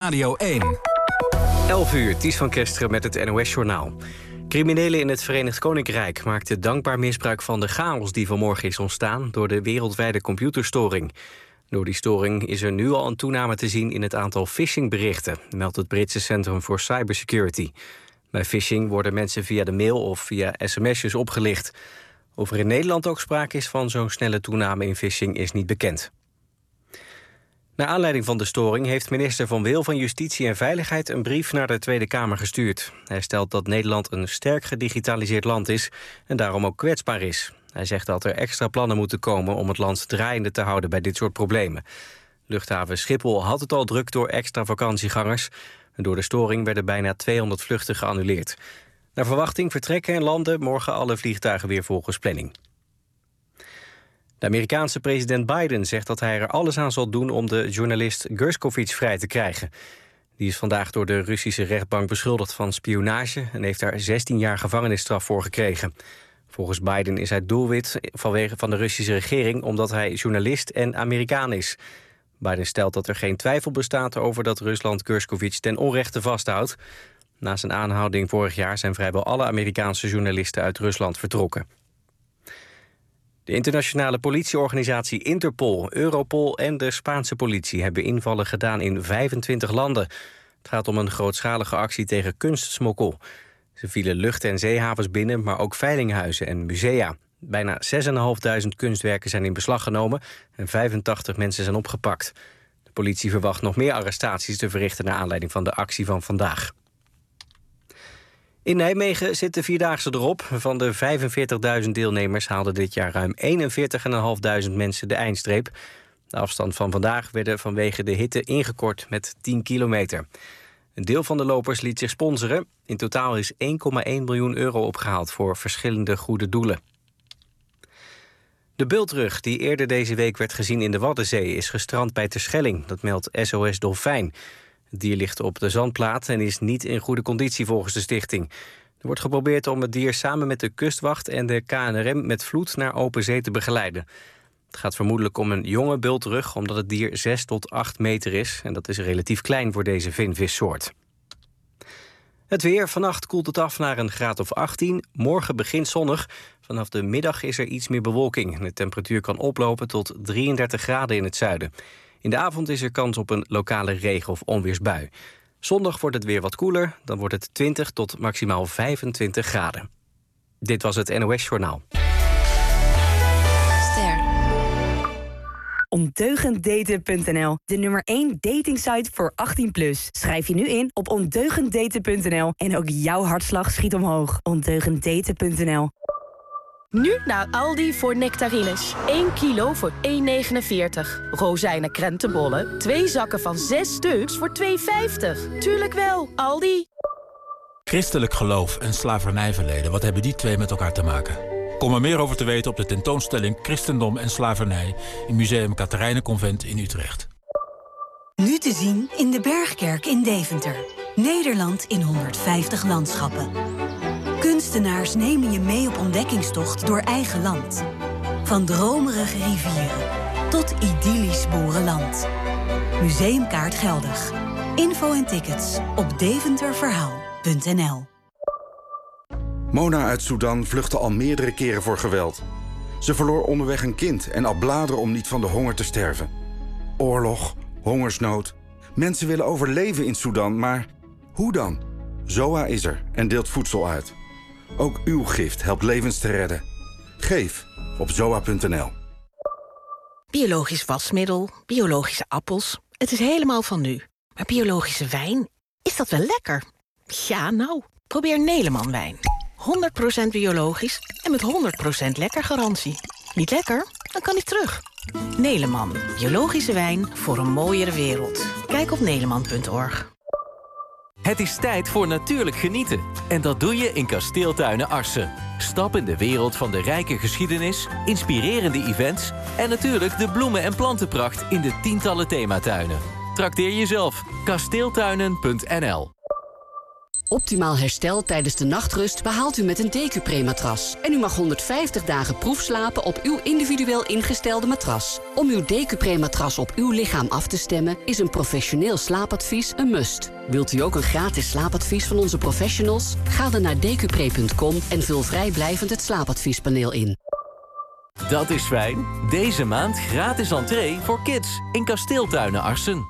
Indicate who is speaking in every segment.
Speaker 1: Radio 1.
Speaker 2: 11 uur, Ties van Kesteren met het NOS-journaal. Criminelen in het Verenigd Koninkrijk maakten dankbaar misbruik van de chaos die vanmorgen is ontstaan door de wereldwijde computerstoring. Door die storing is er nu al een toename te zien in het aantal phishingberichten, meldt het Britse Centrum voor Cybersecurity. Bij phishing worden mensen via de mail of via sms'jes opgelicht. Of er in Nederland ook sprake is van zo'n snelle toename in phishing is niet bekend. Naar aanleiding van de storing heeft minister Van Wil van Justitie en Veiligheid een brief naar de Tweede Kamer gestuurd. Hij stelt dat Nederland een sterk gedigitaliseerd land is en daarom ook kwetsbaar is. Hij zegt dat er extra plannen moeten komen om het land draaiende te houden bij dit soort problemen. Luchthaven Schiphol had het al druk door extra vakantiegangers. En door de storing werden bijna 200 vluchten geannuleerd. Naar verwachting vertrekken en landen morgen alle vliegtuigen weer volgens planning. De Amerikaanse president Biden zegt dat hij er alles aan zal doen om de journalist Gershkovich vrij te krijgen. Die is vandaag door de Russische rechtbank beschuldigd van spionage en heeft daar 16 jaar gevangenisstraf voor gekregen. Volgens Biden is hij doelwit van de Russische regering omdat hij journalist en Amerikaan is. Biden stelt dat er geen twijfel bestaat over dat Rusland Gershkovich ten onrechte vasthoudt. Na zijn aanhouding vorig jaar zijn vrijwel alle Amerikaanse journalisten uit Rusland vertrokken. De internationale politieorganisatie Interpol, Europol en de Spaanse politie hebben invallen gedaan in 25 landen. Het gaat om een grootschalige actie tegen kunstsmokkel. Ze vielen lucht- en zeehavens binnen, maar ook veilinghuizen en musea. Bijna 6.500 kunstwerken zijn in beslag genomen en 85 mensen zijn opgepakt. De politie verwacht nog meer arrestaties te verrichten naar aanleiding van de actie van vandaag. In Nijmegen zit de Vierdaagse erop. Van de 45.000 deelnemers haalden dit jaar ruim 41.500 mensen de eindstreep. De afstand van vandaag werden vanwege de hitte ingekort met 10 kilometer. Een deel van de lopers liet zich sponsoren. In totaal is 1,1 miljoen euro opgehaald voor verschillende goede doelen. De bultrug die eerder deze week werd gezien in de Waddenzee is gestrand bij Terschelling. Dat meldt SOS Dolfijn. Het dier ligt op de zandplaat en is niet in goede conditie volgens de stichting. Er wordt geprobeerd om het dier samen met de kustwacht en de KNRM met vloed naar open zee te begeleiden. Het gaat vermoedelijk om een jonge bultrug omdat het dier 6 tot 8 meter is. En dat is relatief klein voor deze vinvissoort. Het weer. Vannacht koelt het af naar een graad of 18. Morgen begint zonnig. Vanaf de middag is er iets meer bewolking. De temperatuur kan oplopen tot 33 graden in het zuiden. In de avond is er kans op een lokale regen- of onweersbui. Zondag wordt het weer wat koeler. Dan wordt het 20 tot maximaal 25 graden. Dit was het NOS-journaal.
Speaker 3: Ondeugenddaten.nl, de nummer 1 datingsite voor 18+. Schrijf je nu in op ondeugenddaten.nl en ook jouw hartslag schiet omhoog. Ondeugenddaten.nl.
Speaker 4: Nu naar Aldi voor nectarines. 1 kilo voor 1,49. Rozijnen krentenbollen. 2 zakken van 6 stuks voor 2,50. Tuurlijk wel, Aldi.
Speaker 5: Christelijk geloof en slavernijverleden, wat hebben die twee met elkaar te maken? Kom er meer over te weten op de tentoonstelling Christendom en Slavernij in Museum Katerijnenconvent in Utrecht.
Speaker 6: Nu te zien in de Bergkerk in Deventer. Nederland in 150 landschappen. Kunstenaars nemen je mee op ontdekkingstocht door eigen land. Van dromerige rivieren tot idyllisch boerenland. Museumkaart geldig. Info en tickets op deventerverhaal.nl.
Speaker 7: Mona uit Sudan vluchtte al meerdere keren voor geweld. Ze verloor onderweg een kind en at bladeren om niet van de honger te sterven. Oorlog, hongersnood. Mensen willen overleven in Sudan, maar hoe dan? ZOA is er en deelt voedsel uit. Ook uw gift helpt levens te redden. Geef op zoa.nl.
Speaker 8: Biologisch wasmiddel, biologische appels. Het is helemaal van nu. Maar biologische wijn, is dat wel lekker? Ja, nou, probeer Neleman wijn. 100% biologisch en met 100% lekker garantie. Niet lekker? Dan kan hij terug. Neleman, biologische wijn voor een mooiere wereld. Kijk op neleman.org.
Speaker 9: Het is tijd voor natuurlijk genieten. En dat doe je in Kasteeltuinen Arsen. Stap in de wereld van de rijke geschiedenis, inspirerende events en natuurlijk de bloemen- en plantenpracht in de tientallen thematuinen. Trakteer jezelf. Kasteeltuinen.nl.
Speaker 1: Optimaal herstel tijdens de nachtrust behaalt u met een Decupré-matras. En u mag 150 dagen proefslapen op uw individueel ingestelde matras. Om uw Decupré-matras op uw lichaam af te stemmen is een professioneel slaapadvies een must. Wilt u ook een gratis slaapadvies van onze professionals? Ga dan naar decupré.com en vul vrijblijvend het slaapadviespaneel in.
Speaker 9: Dat is fijn. Deze maand gratis entree voor kids in Kasteeltuinen Arsen.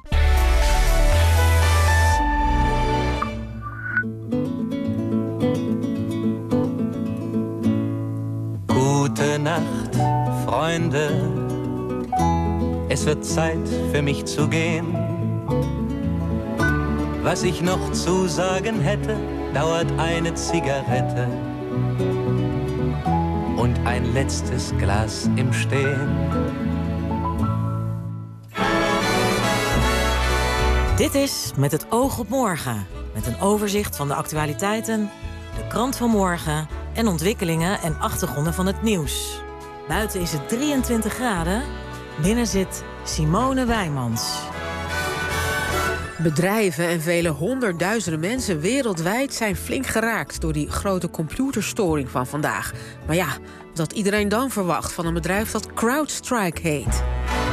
Speaker 10: Gute Nacht, Freunde. Es wird Zeit für mich zu gehen. Was ich noch zu sagen hätte, dauert eine Zigarette und ein letztes Glas im Stehen.
Speaker 11: Dit is Met het oog op morgen. Met een overzicht van de actualiteiten, de krant van morgen en ontwikkelingen en achtergronden van het nieuws. Buiten is het 23 graden. Binnen zit Simone Wijmans.
Speaker 12: Bedrijven en vele honderdduizenden mensen wereldwijd zijn flink geraakt door die grote computerstoring van vandaag. Maar ja, wat had iedereen dan verwacht van een bedrijf dat CrowdStrike heet?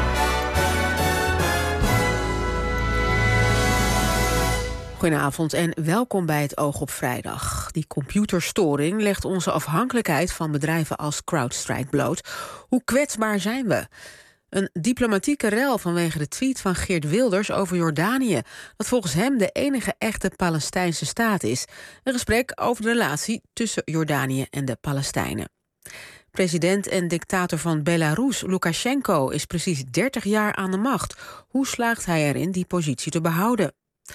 Speaker 12: Goedenavond en welkom bij het Oog op Vrijdag. Die computerstoring legt onze afhankelijkheid van bedrijven als CrowdStrike bloot. Hoe kwetsbaar zijn we? Een diplomatieke rel vanwege de tweet van Geert Wilders over Jordanië, dat volgens hem de enige echte Palestijnse staat is. Een gesprek over de relatie tussen Jordanië en de Palestijnen. President en dictator van Belarus, Lukashenko, is precies 30 jaar aan de macht. Hoe slaagt hij erin die positie te behouden?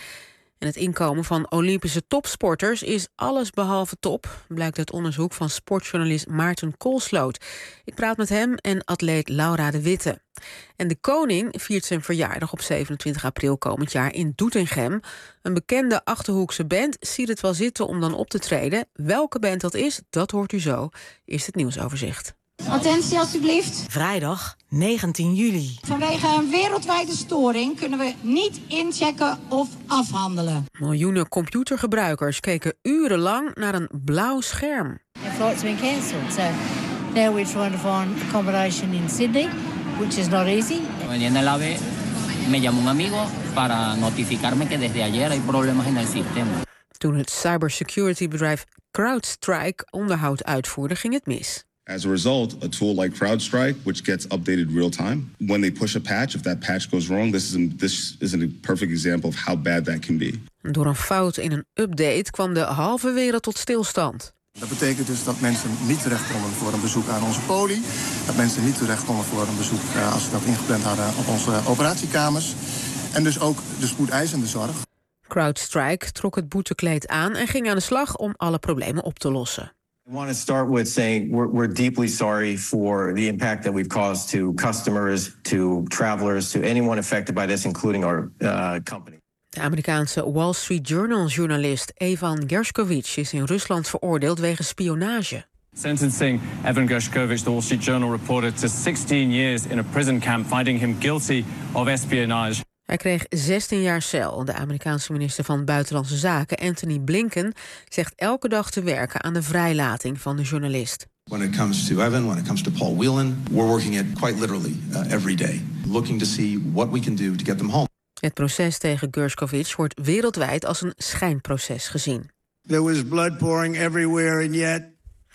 Speaker 12: En het inkomen van Olympische topsporters is allesbehalve top, blijkt uit onderzoek van sportjournalist Maarten Koolsloot. Ik praat met hem en atleet Laura de Witte. En de koning viert zijn verjaardag op 27 april komend jaar in Doetinchem. Een bekende Achterhoekse band ziet het wel zitten om dan op te treden. Welke band dat is, dat hoort u zo. Eerst het nieuwsoverzicht.
Speaker 13: Attentie alstublieft.
Speaker 11: Vrijdag 19 juli.
Speaker 13: Vanwege een wereldwijde storing kunnen we niet inchecken of afhandelen.
Speaker 12: Miljoenen computergebruikers keken urenlang naar een blauw scherm.
Speaker 13: The flight's been cancelled, so now we're trying to find accommodation in Sydney, which is not easy.
Speaker 14: En el AVE me llamó un amigo para notificarme que desde ayer hay problemas en el sistema.
Speaker 12: Toen het cybersecurity-bedrijf CrowdStrike onderhoud uitvoerde, ging het mis.
Speaker 15: As a result, a tool like CrowdStrike, which gets updated real time, when they push a patch, if that patch goes wrong, this is a perfect example of how bad that can be.
Speaker 12: Door een fout in een update kwam de halve wereld tot stilstand.
Speaker 16: Dat betekent dus dat mensen niet terecht konden voor een bezoek aan onze poli. Dat mensen niet terecht konden voor een bezoek als ze dat ingepland hadden op onze operatiekamers. En dus ook de spoedeisende zorg.
Speaker 12: CrowdStrike trok het boetekleed aan en ging aan de slag om alle problemen op te lossen.
Speaker 17: I want to start with saying we're deeply sorry for the impact that we've caused to customers, to travelers, to anyone affected by this, including our company.
Speaker 12: De Amerikaanse Wall Street Journal-journalist Evan Gershkovich is in Rusland veroordeeld wegens spionage.
Speaker 18: Sentencing Evan Gershkovich, the Wall Street Journal reported, to 16 years in a prison camp, finding him guilty of espionage.
Speaker 12: Hij kreeg 16 jaar cel. De Amerikaanse minister van Buitenlandse Zaken, Antony Blinken, zegt elke dag te werken aan de vrijlating van de journalist.
Speaker 19: When it comes to Evan, when it comes to Paul Whelan, we're working it quite literally every day, looking to see what we can do to get them home.
Speaker 12: Het proces tegen Gershkovich wordt wereldwijd als een schijnproces gezien.
Speaker 20: There was blood pouring everywhere and yet.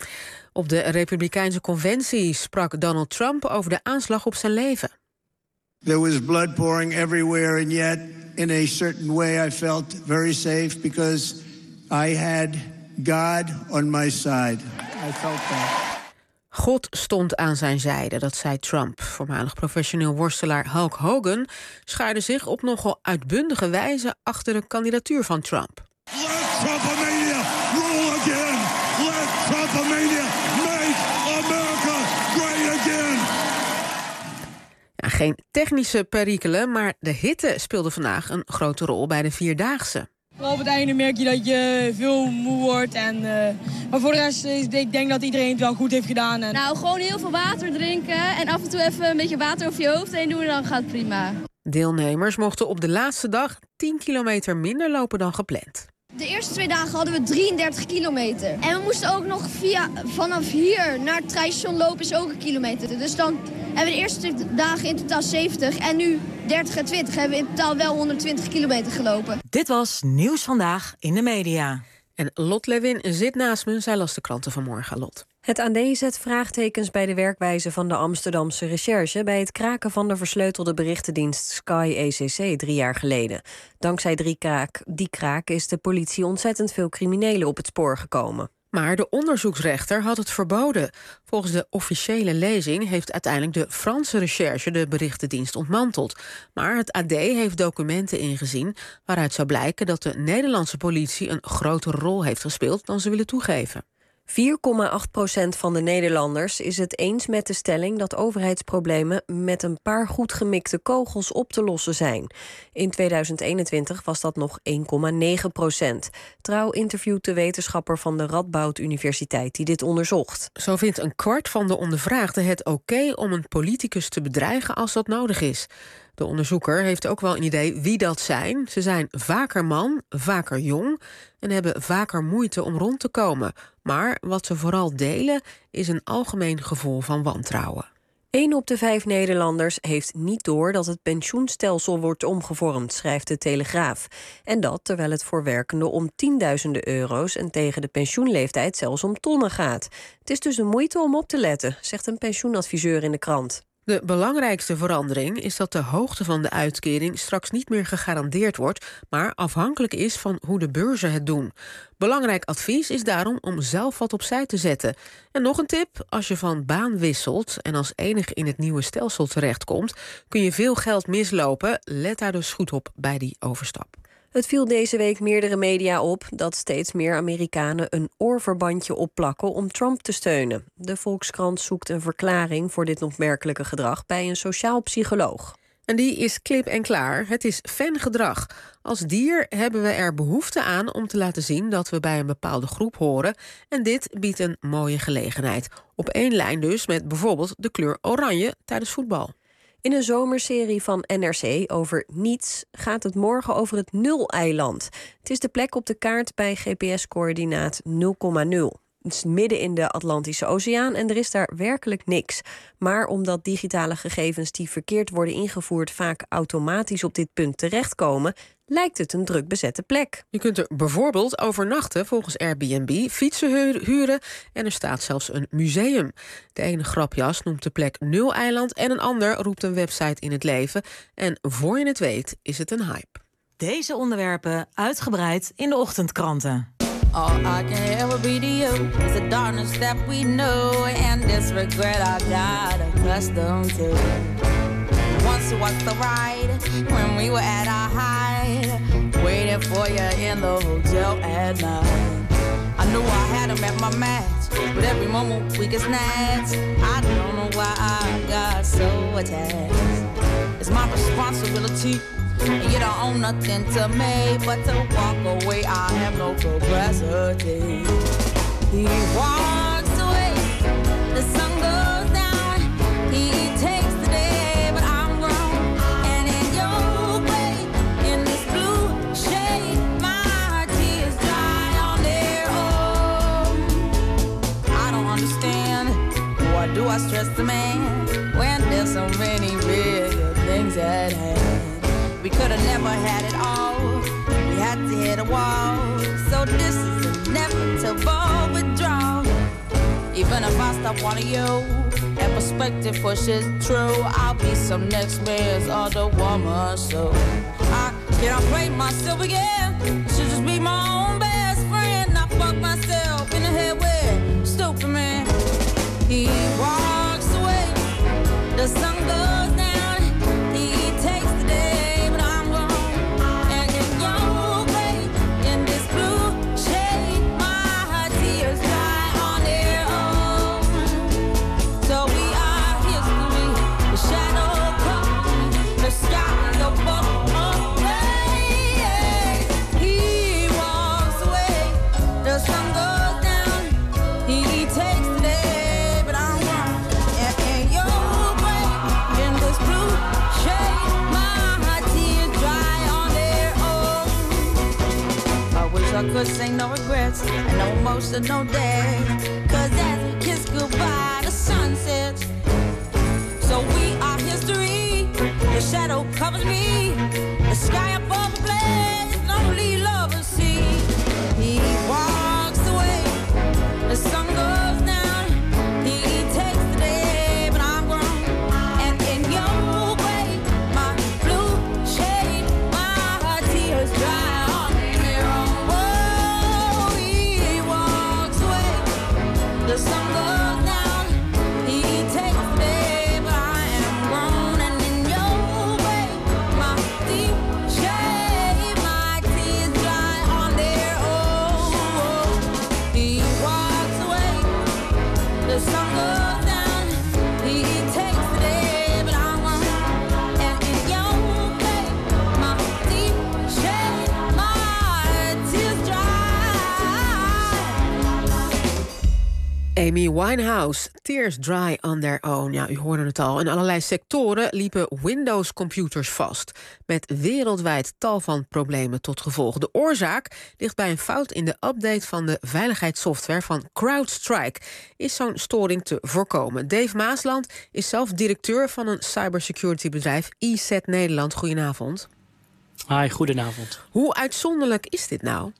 Speaker 12: Op de Republikeinse conventie sprak Donald Trump over de aanslag op zijn leven.
Speaker 20: There was blood pouring everywhere and yet in a certain way I felt very safe because I had God on my side. I felt that.
Speaker 12: God stond aan zijn zijde, dat zei Trump. Voormalig professioneel worstelaar Hulk Hogan schaarde zich op nogal uitbundige wijze achter de kandidatuur van Trump.
Speaker 20: Let Trumpomania rule again! Let Trumpomania make America great again!
Speaker 12: Ja, geen technische perikelen, maar de hitte speelde vandaag een grote rol bij de Vierdaagse.
Speaker 21: Vooral op het einde merk je dat je veel moe wordt. Maar voor de rest, ik denk dat iedereen het wel goed heeft gedaan.
Speaker 22: Nou, gewoon heel veel water drinken en af en toe even een beetje water over je hoofd heen doen en dan gaat het prima.
Speaker 12: Deelnemers mochten op de laatste dag 10 kilometer minder lopen dan gepland.
Speaker 22: De eerste 2 dagen hadden we 33 kilometer. En we moesten ook nog vanaf hier naar het treinstation lopen is ook 1 kilometer. Dus dan hebben we de eerste dagen in totaal 70 en nu 30 en 20 hebben we in totaal wel 120 kilometer gelopen.
Speaker 11: Dit was Nieuws Vandaag in de media.
Speaker 12: En Lot Lewin zit naast me. Zij las de kranten vanmorgen, Lot.
Speaker 2: Het AD zet vraagtekens bij de werkwijze van de Amsterdamse recherche bij het kraken van de versleutelde berichtendienst Sky ECC 3 jaar geleden. Dankzij die kraak is de politie ontzettend veel criminelen op het spoor gekomen.
Speaker 12: Maar de onderzoeksrechter had het verboden. Volgens de officiële lezing heeft uiteindelijk de Franse recherche de berichtendienst ontmanteld. Maar het AD heeft documenten ingezien waaruit zou blijken dat de Nederlandse politie een grotere rol heeft gespeeld dan ze willen toegeven.
Speaker 2: 4,8% van de Nederlanders is het eens met de stelling dat overheidsproblemen met een paar goed gemikte kogels op te lossen zijn. In 2021 was dat nog 1,9%. Trouw interviewt de wetenschapper van de Radboud Universiteit die dit onderzocht.
Speaker 12: Zo vindt een kwart van de ondervraagden het oké om een politicus te bedreigen als dat nodig is. De onderzoeker heeft ook wel een idee wie dat zijn. Ze zijn vaker man, vaker jong en hebben vaker moeite om rond te komen. Maar wat ze vooral delen is een algemeen gevoel van wantrouwen.
Speaker 2: 1 op de 5 Nederlanders heeft niet door dat het pensioenstelsel wordt omgevormd, schrijft de Telegraaf. En dat terwijl het voor werkenden om tienduizenden euro's en tegen de pensioenleeftijd zelfs om tonnen gaat. Het is dus een moeite om op te letten, zegt een pensioenadviseur in de krant.
Speaker 12: De belangrijkste verandering is dat de hoogte van de uitkering straks niet meer gegarandeerd wordt, maar afhankelijk is van hoe de beurzen het doen. Belangrijk advies is daarom om zelf wat opzij te zetten. En nog een tip, als je van baan wisselt en als enige in het nieuwe stelsel terechtkomt, kun je veel geld mislopen. Let daar dus goed op bij die overstap.
Speaker 2: Het viel deze week meerdere media op dat steeds meer Amerikanen een oorverbandje opplakken om Trump te steunen. De Volkskrant zoekt een verklaring voor dit opmerkelijke gedrag bij een sociaal psycholoog.
Speaker 12: En die is klip en klaar. Het is fangedrag. Als dier hebben we er behoefte aan om te laten zien dat we bij een bepaalde groep horen. En dit biedt een mooie gelegenheid. Op één lijn dus met bijvoorbeeld de kleur oranje tijdens voetbal.
Speaker 2: In een zomerserie van NRC over niets gaat het morgen over het Nul-eiland. Het is de plek op de kaart bij GPS-coördinaat 0,0. Het is midden in de Atlantische Oceaan en er is daar werkelijk niks. Maar omdat digitale gegevens die verkeerd worden ingevoerd vaak automatisch op dit punt terechtkomen, lijkt het een druk bezette plek.
Speaker 12: Je kunt er bijvoorbeeld overnachten volgens Airbnb, fietsen huren en er staat zelfs een museum. De ene grapjas noemt de plek Nul-eiland en een ander roept een website in het leven. En voor je het weet is het een hype.
Speaker 11: Deze onderwerpen uitgebreid in de ochtendkranten.
Speaker 3: All I can ever be to you is the darkness that we know and this regret I got accustomed to. Once was the ride when we were at our height, waiting for you in the hotel at night. I knew I had him at my match, but every moment we get snatched. I don't know why I got so attached. It's my responsibility. And you don't own nothing to me but to walk away. I have no capacity. He walks away, the sun goes down. He takes the day, but I'm grown. And in your way, in this blue shade, my tears dry on their own. I don't understand, why do I stress the man when there's so many bigger things at hand? We could have never had it all. We had to hit a wall. So this is inevitable withdrawal. Even if I stop wanting you, that perspective pushes true. I'll be some next man's other woman. So I cannot play myself again. I should just be my own best friend. I fuck myself in the head with stupid man. He walks away. The sun goes down. He takes the day. He walks I could say no regrets and no emotional day. Cause as we kiss goodbye, the sun sets. So we are history. The shadow covers me. The sky above the blaze, lonely lovers see. He walks away. The sun goes down. He takes the day, but I'm grown. And in your way, my blue shade, my tears dry on their own. Whoa, he walks away. The sun goes down. He takes the day, but I am grown. And in your way, my deep shade, my tears dry on their own. He walks away. The sun goes down. He takes the day, but I won't. And in your way, my deep shade, my tears dry.
Speaker 12: Amy Winehouse, Tears Dry on Their Own. Ja, u hoorde het al. In allerlei sectoren liepen Windows-computers vast, met wereldwijd tal van problemen tot gevolg. De oorzaak ligt bij een fout in de update van de veiligheidssoftware van CrowdStrike. Is zo'n storing te voorkomen? Dave Maasland is zelf directeur van een cybersecurity-bedrijf, EZ Nederland. Goedenavond.
Speaker 4: Hi, goedenavond.
Speaker 12: Hoe uitzonderlijk is dit nou?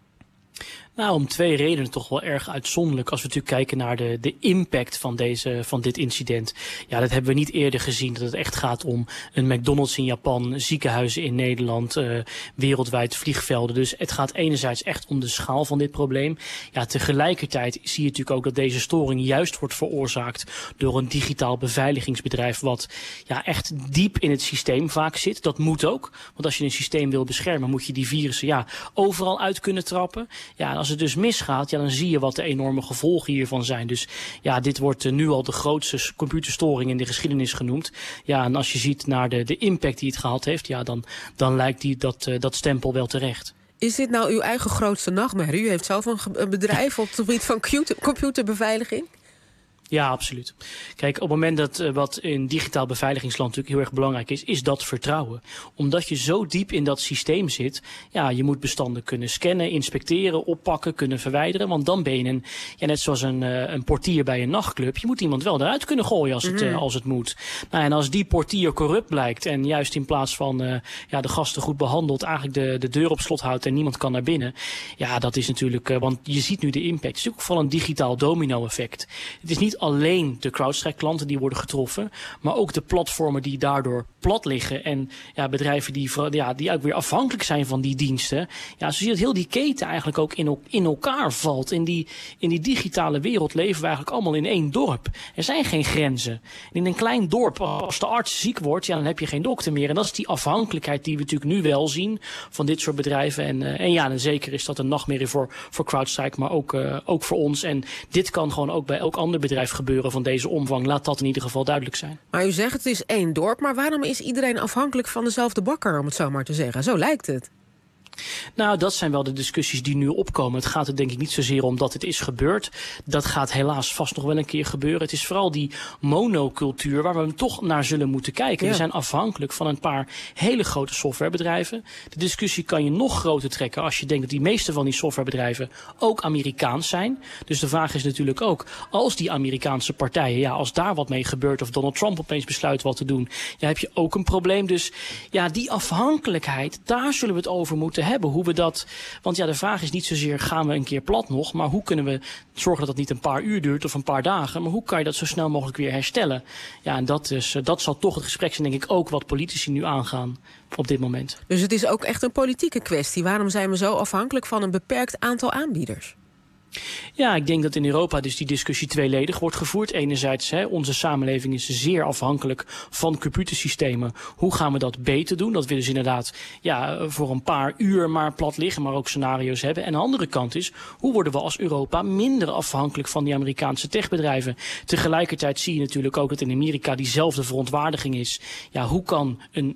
Speaker 4: Nou, om twee redenen toch wel erg uitzonderlijk. Als we natuurlijk kijken naar de impact van dit incident. Ja, dat hebben we niet eerder gezien. Dat het echt gaat om een McDonald's in Japan, ziekenhuizen in Nederland, wereldwijd vliegvelden. Dus het gaat enerzijds echt om de schaal van dit probleem. Ja, tegelijkertijd zie je natuurlijk ook dat deze storing juist wordt veroorzaakt door een digitaal beveiligingsbedrijf wat ja, echt diep in het systeem vaak zit. Dat moet ook. Want als je een systeem wil beschermen, moet je die virussen ja, overal uit kunnen trappen. Ja, en als het dus misgaat, ja, dan zie je wat de enorme gevolgen hiervan zijn. Dus ja, dit wordt nu al de grootste computerstoring in de geschiedenis genoemd. Ja, en als je ziet naar de impact die het gehad heeft, ja, dan lijkt dat stempel wel terecht.
Speaker 12: Is dit nou uw eigen grootste nachtmerrie? U heeft zelf een bedrijf op het gebied van computerbeveiliging?
Speaker 4: Ja, absoluut. Kijk, op het moment dat wat in digitaal beveiligingsland natuurlijk heel erg belangrijk is dat vertrouwen. Omdat je zo diep in dat systeem zit, ja, je moet bestanden kunnen scannen, inspecteren, oppakken, kunnen verwijderen. Want dan ben je net zoals een portier bij een nachtclub. Je moet iemand wel eruit kunnen gooien als het moet. Nou, en als die portier corrupt blijkt en juist in plaats van de gasten goed behandeld, eigenlijk de deur op slot houdt en niemand kan naar binnen. Ja, dat is natuurlijk, want je ziet nu de impact. Het is ook vooral een digitaal domino-effect. Het is niet alleen de CrowdStrike-klanten die worden getroffen, maar ook de platformen die daardoor plat liggen en ja, bedrijven die ook weer afhankelijk zijn van die diensten. Ja, zo zie je dat heel die keten eigenlijk ook in elkaar valt. In die digitale wereld leven we eigenlijk allemaal in één dorp. Er zijn geen grenzen. En in een klein dorp, als de arts ziek wordt, ja, dan heb je geen dokter meer. En dat is die afhankelijkheid die we natuurlijk nu wel zien van dit soort bedrijven. En ja, en zeker is dat een nachtmerrie voor CrowdStrike, maar ook voor ons. En dit kan gewoon ook bij elk ander bedrijf gebeuren van deze omvang. Laat dat in ieder geval duidelijk zijn.
Speaker 12: Maar u zegt het is één dorp, maar waarom is iedereen afhankelijk van dezelfde bakker, om het zo maar te zeggen? Zo lijkt het.
Speaker 4: Nou, dat zijn wel de discussies die nu opkomen. Het gaat er denk ik niet zozeer om dat het is gebeurd. Dat gaat helaas vast nog wel een keer gebeuren. Het is vooral die monocultuur waar we toch naar zullen moeten kijken. Ja. We zijn afhankelijk van een paar hele grote softwarebedrijven. De discussie kan je nog groter trekken als je denkt dat die meeste van die softwarebedrijven ook Amerikaans zijn. Dus de vraag is natuurlijk ook, als die Amerikaanse partijen, ja, als daar wat mee gebeurt of Donald Trump opeens besluit wat te doen, ja, heb je ook een probleem. Dus ja, die afhankelijkheid, daar zullen we het over moeten hebben. Hoe we dat, want ja, de vraag is niet zozeer gaan we een keer plat nog, maar hoe kunnen we zorgen dat het niet een paar uur duurt of een paar dagen, maar hoe kan je dat zo snel mogelijk weer herstellen? Ja, en dat zal toch het gesprek zijn, denk ik, ook wat politici nu aangaan op dit moment.
Speaker 12: Dus het is ook echt een politieke kwestie. Waarom zijn we zo afhankelijk van een beperkt aantal aanbieders?
Speaker 4: Ja, ik denk dat in Europa dus die discussie tweeledig wordt gevoerd. Enerzijds, onze samenleving is zeer afhankelijk van computersystemen. Hoe gaan we dat beter doen? Dat we dus inderdaad voor een paar uur maar plat liggen, maar ook scenario's hebben. En de andere kant is, hoe worden we als Europa minder afhankelijk van die Amerikaanse techbedrijven? Tegelijkertijd zie je natuurlijk ook dat in Amerika diezelfde verontwaardiging is. Ja, hoe kan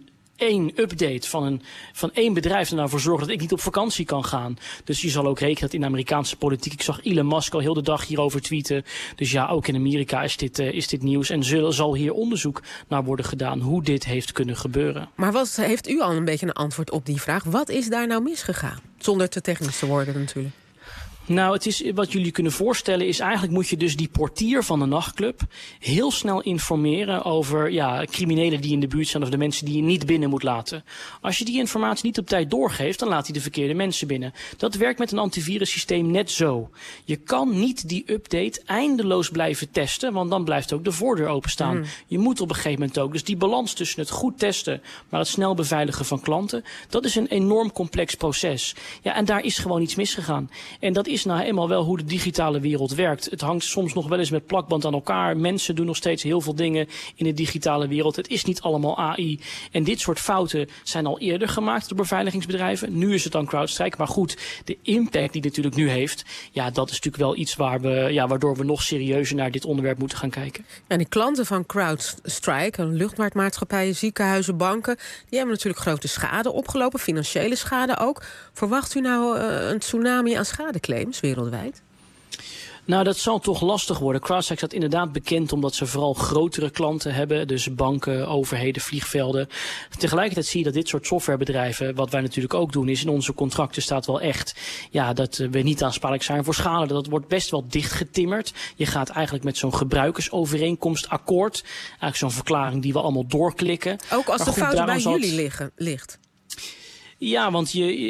Speaker 4: één update van één bedrijf er nou voor zorgen dat ik niet op vakantie kan gaan. Dus je zal ook rekenen dat in de Amerikaanse politiek, ik zag Elon Musk al heel de dag hierover tweeten. Dus ja, ook in Amerika is dit nieuws en zal hier onderzoek naar worden gedaan hoe dit heeft kunnen gebeuren.
Speaker 12: Maar heeft u al een beetje een antwoord op die vraag? Wat is daar nou misgegaan? Zonder te technisch te worden natuurlijk.
Speaker 4: Nou, het is, wat jullie kunnen voorstellen is eigenlijk moet je dus die portier van de nachtclub heel snel informeren over criminelen die in de buurt zijn of de mensen die je niet binnen moet laten. Als je die informatie niet op tijd doorgeeft, dan laat hij de verkeerde mensen binnen. Dat werkt met een antivirussysteem net zo. Je kan niet die update eindeloos blijven testen, want dan blijft ook de voordeur openstaan. Je moet op een gegeven moment ook. Dus die balans tussen het goed testen, maar het snel beveiligen van klanten, dat is een enorm complex proces. Ja, en daar is gewoon iets misgegaan. En dat is nou eenmaal wel hoe de digitale wereld werkt. Het hangt soms nog wel eens met plakband aan elkaar. Mensen doen nog steeds heel veel dingen in de digitale wereld. Het is niet allemaal AI. En dit soort fouten zijn al eerder gemaakt door beveiligingsbedrijven. Nu is het dan CrowdStrike. Maar goed, de impact die het natuurlijk nu heeft, ja, dat is natuurlijk wel iets waardoor we nog serieuzer naar dit onderwerp moeten gaan kijken.
Speaker 12: En die klanten van CrowdStrike, luchtvaartmaatschappijen, ziekenhuizen, banken, die hebben natuurlijk grote schade opgelopen, financiële schade ook. Verwacht u nou een tsunami aan schadeclaims wereldwijd?
Speaker 4: Nou, dat zal toch lastig worden. CrowdStrike staat inderdaad bekend omdat ze vooral grotere klanten hebben. Dus banken, overheden, vliegvelden. Tegelijkertijd zie je dat dit soort softwarebedrijven, wat wij natuurlijk ook doen, is in onze contracten staat wel echt dat we niet aansprakelijk zijn voor schade. Dat wordt best wel dichtgetimmerd. Je gaat eigenlijk met zo'n gebruikersovereenkomstakkoord. Eigenlijk zo'n verklaring die we allemaal doorklikken.
Speaker 12: Ook als de fout bij jullie ligt.
Speaker 4: Ja, want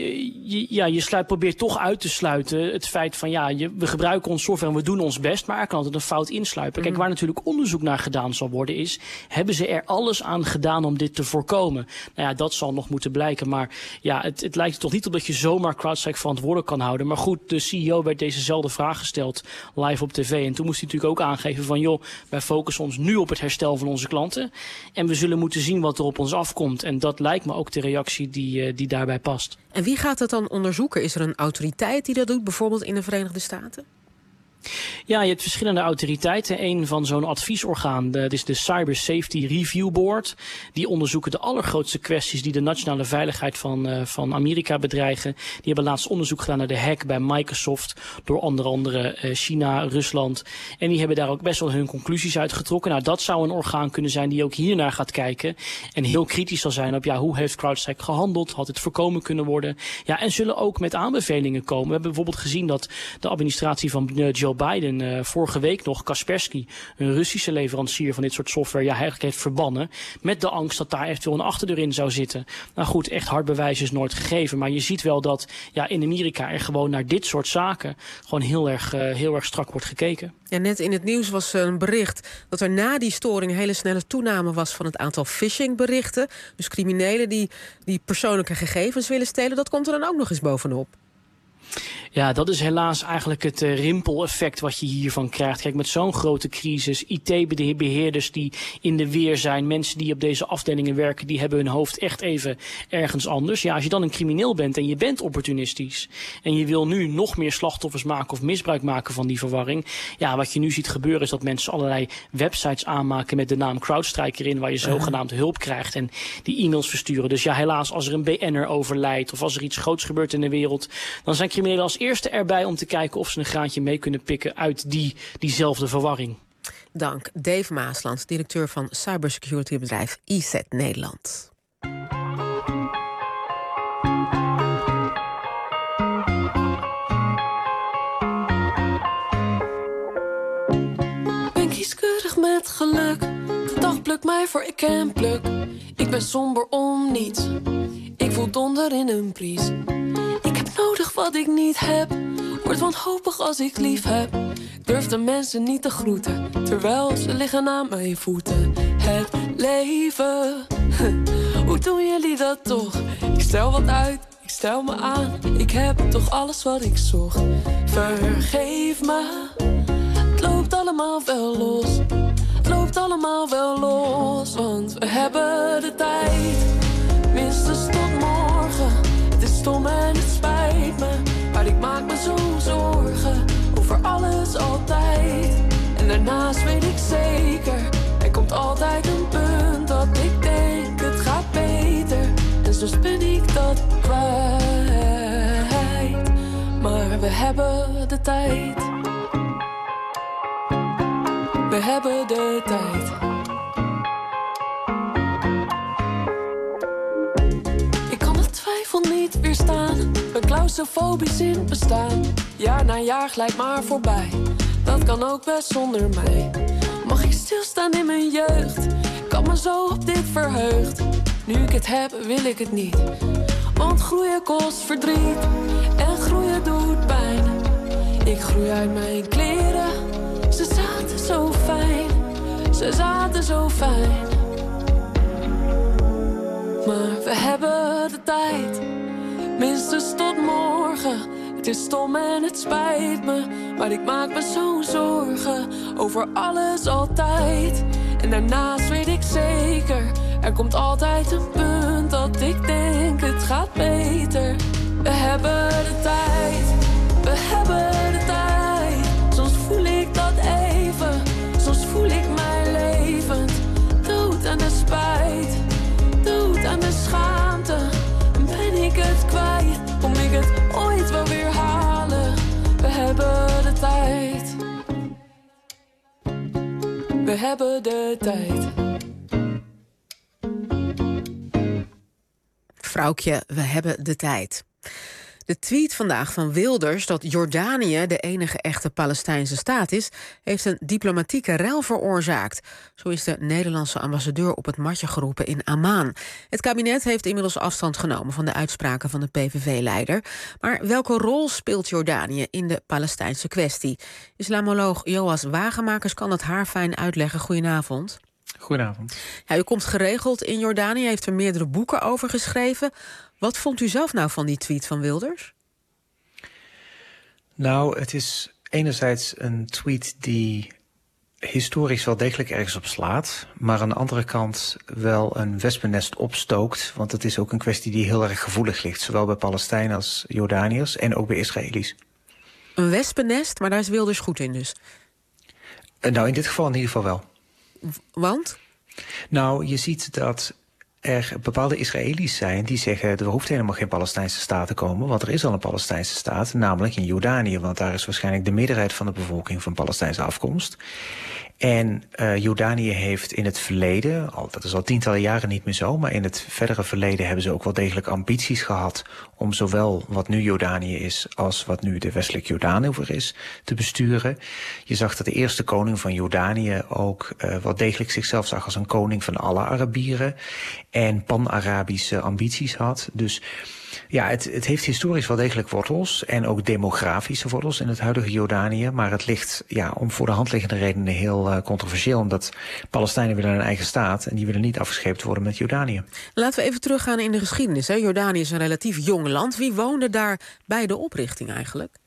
Speaker 4: je probeert toch uit te sluiten het feit van we gebruiken ons software en we doen ons best, maar er kan altijd een fout insluipen. Kijk, waar natuurlijk onderzoek naar gedaan zal worden is, hebben ze er alles aan gedaan om dit te voorkomen? Nou ja, dat zal nog moeten blijken, maar het lijkt er toch niet op dat je zomaar CrowdStrike verantwoordelijk kan houden. Maar goed, de CEO werd dezezelfde vraag gesteld live op tv en toen moest hij natuurlijk ook aangeven van wij focussen ons nu op het herstel van onze klanten en we zullen moeten zien wat er op ons afkomt. En dat lijkt me ook de reactie die daarbij past.
Speaker 12: En wie gaat dat dan onderzoeken? Is er een autoriteit die dat doet, bijvoorbeeld in de Verenigde Staten?
Speaker 4: Ja, je hebt verschillende autoriteiten. Een van zo'n adviesorgaan, dat is de Cyber Safety Review Board. Die onderzoeken de allergrootste kwesties die de nationale veiligheid van Amerika bedreigen. Die hebben laatst onderzoek gedaan naar de hack bij Microsoft door onder andere China, Rusland. En die hebben daar ook best wel hun conclusies uitgetrokken. Nou, dat zou een orgaan kunnen zijn die ook hiernaar gaat kijken. En heel kritisch zal zijn op hoe heeft CrowdStrike gehandeld? Had het voorkomen kunnen worden? Ja, en zullen ook met aanbevelingen komen. We hebben bijvoorbeeld gezien dat de administratie van Joe Biden vorige week nog Kaspersky, een Russische leverancier van dit soort software, eigenlijk heeft verbannen. Met de angst dat daar eventueel een achterdeur in zou zitten. Nou goed, echt hard bewijs is nooit gegeven. Maar je ziet wel dat in Amerika er gewoon naar dit soort zaken gewoon heel erg strak wordt gekeken.
Speaker 12: Ja, net in het nieuws was een bericht dat er na die storing een hele snelle toename was van het aantal phishingberichten. Dus criminelen die persoonlijke gegevens willen stelen, dat komt er dan ook nog eens bovenop.
Speaker 4: Ja, dat is helaas eigenlijk het rimpeleffect wat je hiervan krijgt. Kijk, met zo'n grote crisis, IT-beheerders die in de weer zijn, mensen die op deze afdelingen werken, die hebben hun hoofd echt even ergens anders. Ja, als je dan een crimineel bent en je bent opportunistisch en je wil nu nog meer slachtoffers maken of misbruik maken van die verwarring. Ja, wat je nu ziet gebeuren is dat mensen allerlei websites aanmaken met de naam CrowdStrike erin, waar je zogenaamd hulp krijgt en die e-mails versturen. Dus helaas, als er een BN'er overlijdt of als er iets groots gebeurt in de wereld, dan zijn criminelen als eerste erbij om te kijken of ze een graantje mee kunnen pikken uit diezelfde verwarring.
Speaker 12: Dank. Dave Maasland, directeur van cybersecurity-bedrijf EZ Nederland.
Speaker 5: Ben kieskeurig met geluk. De dag plukt mij voor ik ken pluk. Ik ben somber om niets. Ik voel donder in een bries. Ik heb nodig wat ik niet heb. Word wanhopig als ik lief heb. Ik durf de mensen niet te groeten, terwijl ze liggen aan mijn voeten. Het leven, hoe doen jullie dat toch? Ik stel wat uit, ik stel me aan. Ik heb toch alles wat ik zocht. Vergeef me, het loopt allemaal wel los. Het loopt allemaal wel los, want we hebben de tijd. Minstens tot morgen. Het is stom en het spijt me, maar ik maak me zo zorgen over alles altijd. En daarnaast weet ik zeker, er komt altijd een punt dat ik denk het gaat beter. En soms ben ik dat kwijt, maar we hebben de tijd. We hebben de tijd. Ik kan de twijfel niet weerstaan. Ben klauw claustrofobisch in het bestaan. Jaar na jaar glijdt maar voorbij. Dat kan ook best zonder mij. Mag ik stilstaan in mijn jeugd? Ik had me zo op dit verheugd. Nu ik het heb, wil ik het niet. Want groeien kost verdriet. En groeien doet pijn. Ik groei uit mijn kleren. Ze zaten zo fijn. Ze zaten zo fijn. Maar we hebben de tijd. Minstens tot morgen. Het is stom en het spijt me. Maar ik maak me zo zorgen. Over alles altijd. En daarnaast weet ik zeker. Er komt altijd een punt dat ik denk het gaat beter. We hebben de tijd. We hebben de tijd. Soms voel ik dat even. Soms voel ik mij levend. Dood aan de spijt. Dood aan de schaamte. Ben ik het kwijt? Kom ik het ooit wel weer halen? We hebben de tijd. We hebben de tijd.
Speaker 12: Vrouwtje, we hebben de tijd. De tweet vandaag van Wilders dat Jordanië de enige echte Palestijnse staat is, heeft een diplomatieke rel veroorzaakt. Zo is de Nederlandse ambassadeur op het matje geroepen in Amman. Het kabinet heeft inmiddels afstand genomen van de uitspraken van de PVV-leider. Maar welke rol speelt Jordanië in de Palestijnse kwestie? Islamoloog Joas Wagemakers kan het haarfijn uitleggen. Goedenavond.
Speaker 6: Goedenavond.
Speaker 12: Ja, u komt geregeld in Jordanië, heeft er meerdere boeken over geschreven. Wat vond u zelf nou van die tweet van Wilders?
Speaker 6: Nou, het is enerzijds een tweet die historisch wel degelijk ergens op slaat, maar aan de andere kant wel een wespennest opstookt. Want het is ook een kwestie die heel erg gevoelig ligt, zowel bij Palestijnen als Jordaniërs en ook bij Israëli's.
Speaker 12: Een wespennest, maar daar is Wilders goed in dus?
Speaker 6: Nou, in dit geval in ieder geval wel.
Speaker 12: Want?
Speaker 6: Nou, je ziet dat er bepaalde Israëli's zijn die zeggen er hoeft helemaal geen Palestijnse staat te komen, want er is al een Palestijnse staat, namelijk in Jordanië, want daar is waarschijnlijk de meerderheid van de bevolking van Palestijnse afkomst. En Jordanië heeft in het verleden, dat is al tientallen jaren niet meer zo, maar in het verdere verleden hebben ze ook wel degelijk ambities gehad om zowel wat nu Jordanië is als wat nu de westelijk Jordaanoever is te besturen. Je zag dat de eerste koning van Jordanië ook wel degelijk zichzelf zag als een koning van alle Arabieren en pan-Arabische ambities had. Dus ja, het heeft historisch wel degelijk wortels en ook demografische wortels in het huidige Jordanië. Maar het ligt om voor de hand liggende redenen heel controversieel, omdat Palestijnen willen een eigen staat en die willen niet afgescheept worden met Jordanië.
Speaker 12: Laten we even teruggaan in de geschiedenis. Jordanië is een relatief jong land. Wie woonde daar bij de oprichting eigenlijk?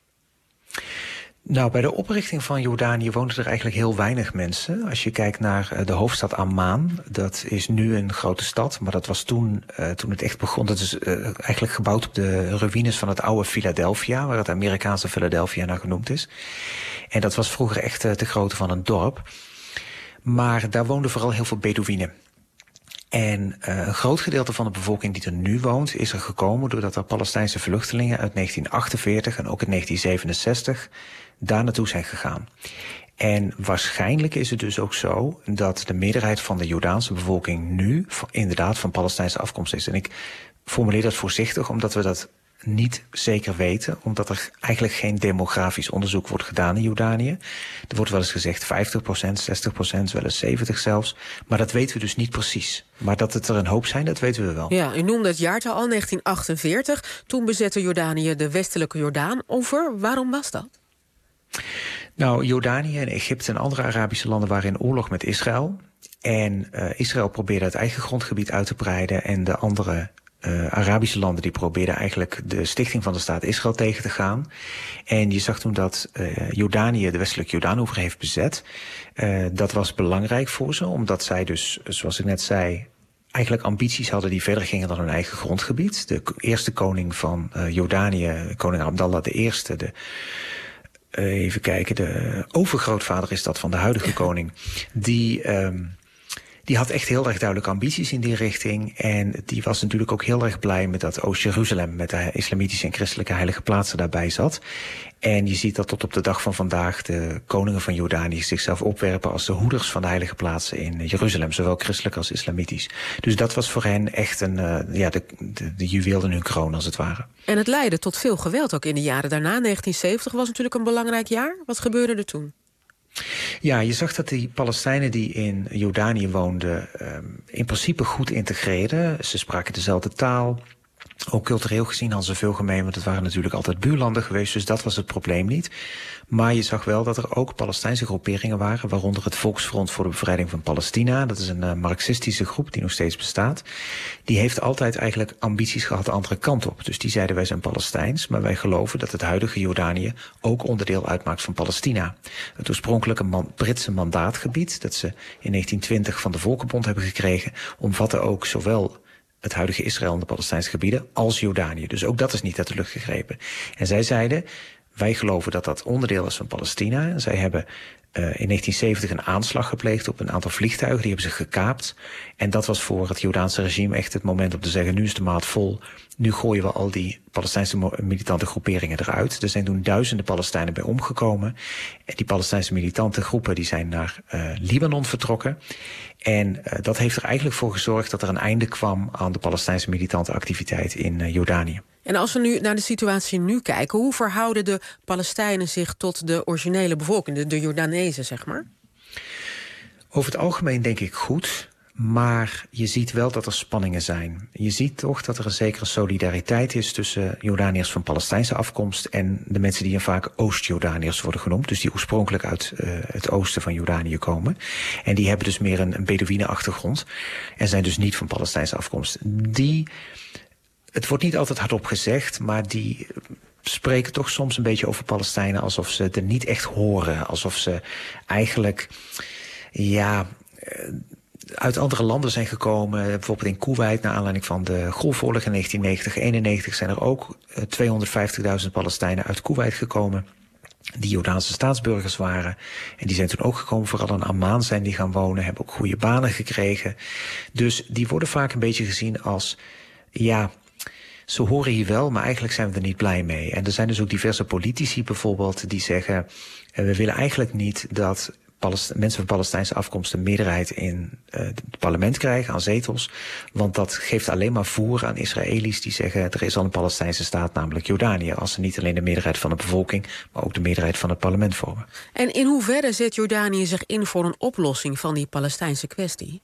Speaker 6: Nou, bij de oprichting van Jordanië woonden er eigenlijk heel weinig mensen. Als je kijkt naar de hoofdstad Amman, dat is nu een grote stad, maar dat was toen het echt begon. Dat is eigenlijk gebouwd op de ruïnes van het oude Philadelphia, waar het Amerikaanse Philadelphia naar genoemd is. En dat was vroeger echt de grootte van een dorp. Maar daar woonden vooral heel veel Bedouinen. En een groot gedeelte van de bevolking die er nu woont is er gekomen doordat er Palestijnse vluchtelingen uit 1948 en ook in 1967 daar naartoe zijn gegaan. En waarschijnlijk is het dus ook zo dat de meerderheid van de Jordaanse bevolking nu inderdaad van Palestijnse afkomst is. En ik formuleer dat voorzichtig omdat we dat niet zeker weten, omdat er eigenlijk geen demografisch onderzoek wordt gedaan in Jordanië. Er wordt wel eens gezegd 50%, 60%, wel eens 70% zelfs. Maar dat weten we dus niet precies. Maar dat het er een hoop zijn, dat weten we wel.
Speaker 12: Ja, u noemde het jaartal al, 1948. Toen bezette Jordanië de westelijke Jordaanoever. Waarom was dat?
Speaker 6: Nou, Jordanië en Egypte en andere Arabische landen waren in oorlog met Israël. En Israël probeerde het eigen grondgebied uit te breiden en de andere Arabische landen die probeerden eigenlijk de stichting van de staat Israël tegen te gaan. En je zag toen dat Jordanië de westelijke Jordaanoever heeft bezet. Dat was belangrijk voor ze, omdat zij dus, zoals ik net zei, eigenlijk ambities hadden die verder gingen dan hun eigen grondgebied. De eerste koning van Jordanië, koning Abdallah I, even kijken, de overgrootvader is dat van de huidige koning, die Die had echt heel erg duidelijke ambities in die richting. En die was natuurlijk ook heel erg blij met dat Oost-Jeruzalem, met de islamitische en christelijke heilige plaatsen daarbij zat. En je ziet dat tot op de dag van vandaag de koningen van Jordanië zichzelf opwerpen als de hoeders van de heilige plaatsen in Jeruzalem, zowel christelijk als islamitisch. Dus dat was voor hen echt de juweel in hun kroon, als het ware.
Speaker 12: En het leidde tot veel geweld ook in de jaren daarna. 1970 was natuurlijk een belangrijk jaar. Wat gebeurde er toen?
Speaker 6: Ja, je zag dat die Palestijnen die in Jordanië woonden in principe goed integreerden. Ze spraken dezelfde taal. Ook cultureel gezien hadden ze veel gemeen, want het waren natuurlijk altijd buurlanden geweest, dus dat was het probleem niet. Maar je zag wel dat er ook Palestijnse groeperingen waren, waaronder het Volksfront voor de Bevrijding van Palestina. Dat is een marxistische groep die nog steeds bestaat. Die heeft altijd eigenlijk ambities gehad de andere kant op. Dus die zeiden wij zijn Palestijns, maar wij geloven dat het huidige Jordanië ook onderdeel uitmaakt van Palestina. Het oorspronkelijke Britse mandaatgebied, dat ze in 1920 van de Volkenbond hebben gekregen, omvatte ook zowel het huidige Israël en de Palestijnse gebieden als Jordanië. Dus ook dat is niet uit de lucht gegrepen. En zij zeiden, wij geloven dat dat onderdeel is van Palestina. En zij hebben in 1970 een aanslag gepleegd op een aantal vliegtuigen. Die hebben ze gekaapt. En dat was voor het Jordaanse regime echt het moment om te zeggen, nu is de maat vol. Nu gooien we al die Palestijnse militante groeperingen eruit. Er zijn toen duizenden Palestijnen bij omgekomen. En die Palestijnse militante groepen die zijn naar Libanon vertrokken. En dat heeft er eigenlijk voor gezorgd dat er een einde kwam aan de Palestijnse militante activiteit in Jordanië.
Speaker 12: En als we nu naar de situatie nu kijken, hoe verhouden de Palestijnen zich tot de originele bevolking, de Jordanezen, zeg maar?
Speaker 6: Over het algemeen denk ik goed. Maar je ziet wel dat er spanningen zijn. Je ziet toch dat er een zekere solidariteit is tussen Jordaniërs van Palestijnse afkomst en de mensen die vaak Oost-Jordaniërs worden genoemd. Dus die oorspronkelijk uit het oosten van Jordanië komen. En die hebben dus meer een Bedouïne-achtergrond en zijn dus niet van Palestijnse afkomst. Het wordt niet altijd hardop gezegd, maar die spreken toch soms een beetje over Palestijnen alsof ze er niet echt horen. Alsof ze eigenlijk, uit andere landen zijn gekomen. Bijvoorbeeld in Koeweit, naar aanleiding van de Golfoorlog in 1990-91... zijn er ook 250.000 Palestijnen uit Koeweit gekomen, die Jordaanse staatsburgers waren. En die zijn toen ook gekomen, vooral in Amman zijn die gaan wonen, hebben ook goede banen gekregen. Dus die worden vaak een beetje gezien als, ze horen hier wel, maar eigenlijk zijn we er niet blij mee. En er zijn dus ook diverse politici bijvoorbeeld die zeggen, we willen eigenlijk niet dat mensen van Palestijnse afkomst een meerderheid in het parlement krijgen aan zetels. Want dat geeft alleen maar voer aan Israëli's die zeggen, er is al een Palestijnse staat, namelijk Jordanië. Als ze niet alleen de meerderheid van de bevolking, maar ook de meerderheid van het parlement vormen.
Speaker 12: En in hoeverre zet Jordanië zich in voor een oplossing van die Palestijnse kwestie?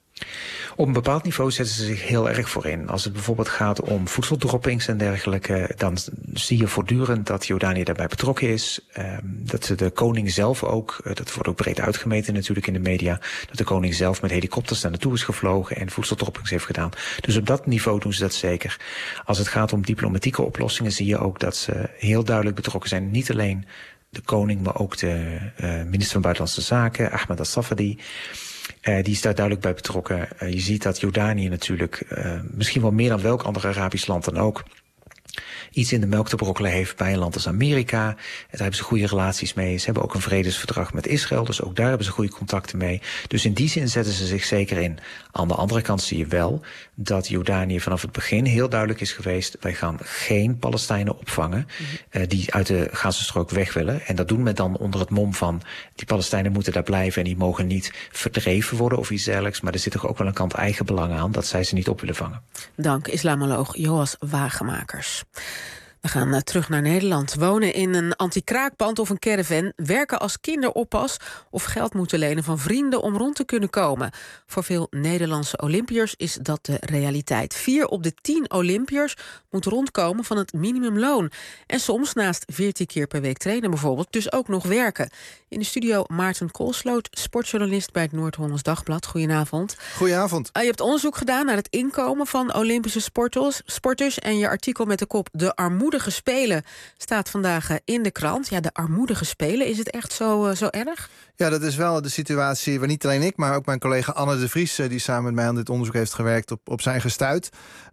Speaker 6: Op een bepaald niveau zetten ze zich heel erg voor in. Als het bijvoorbeeld gaat om voedseldroppings en dergelijke, dan zie je voortdurend dat Jordanië daarbij betrokken is. Dat de koning zelf ook, dat wordt ook breed uitgemeten natuurlijk in de media, dat de koning zelf met helikopters daar naartoe is gevlogen en voedseldroppings heeft gedaan. Dus op dat niveau doen ze dat zeker. Als het gaat om diplomatieke oplossingen zie je ook dat ze heel duidelijk betrokken zijn. Niet alleen de koning, maar ook de minister van Buitenlandse Zaken, Ahmed al-Safadi. Die is daar duidelijk bij betrokken. Je ziet dat Jordanië natuurlijk, misschien wel meer dan welk ander Arabisch land dan ook, iets in de melk te brokkelen heeft bij een land als Amerika. Daar hebben ze goede relaties mee. Ze hebben ook een vredesverdrag met Israël, dus ook daar hebben ze goede contacten mee. Dus in die zin zetten ze zich zeker in. Aan de andere kant zie je wel dat Jordanië vanaf het begin heel duidelijk is geweest, wij gaan geen Palestijnen opvangen die uit de Gazastrook weg willen. En dat doen we dan onder het mom van, die Palestijnen moeten daar blijven en die mogen niet verdreven worden of iets dergelijks. Maar er zit toch ook wel een kant eigen belang aan dat zij ze niet op willen vangen.
Speaker 12: Dank, islamoloog Joas Wagemakers. We gaan terug naar Nederland. Wonen in een anti-kraakpand of een caravan, werken als kinderoppas of geld moeten lenen van vrienden om rond te kunnen komen. Voor veel Nederlandse Olympiërs is dat de realiteit. 4 op de 10 Olympiërs moet rondkomen van het minimumloon. En soms naast 14 keer per week trainen bijvoorbeeld, dus ook nog werken. In de studio Maarten Koolsloot, sportjournalist bij het Noord-Hollands Dagblad. Goedenavond.
Speaker 7: Goedenavond.
Speaker 12: Je hebt onderzoek gedaan naar het inkomen van Olympische sporters en je artikel met de kop De armoedige Spelen staat vandaag in de krant. Ja, de armoedige Spelen, is het echt zo erg?
Speaker 7: Ja, dat is wel de situatie waar niet alleen ik, maar ook mijn collega Anne de Vries, die samen met mij aan dit onderzoek heeft gewerkt, op zijn gestuit.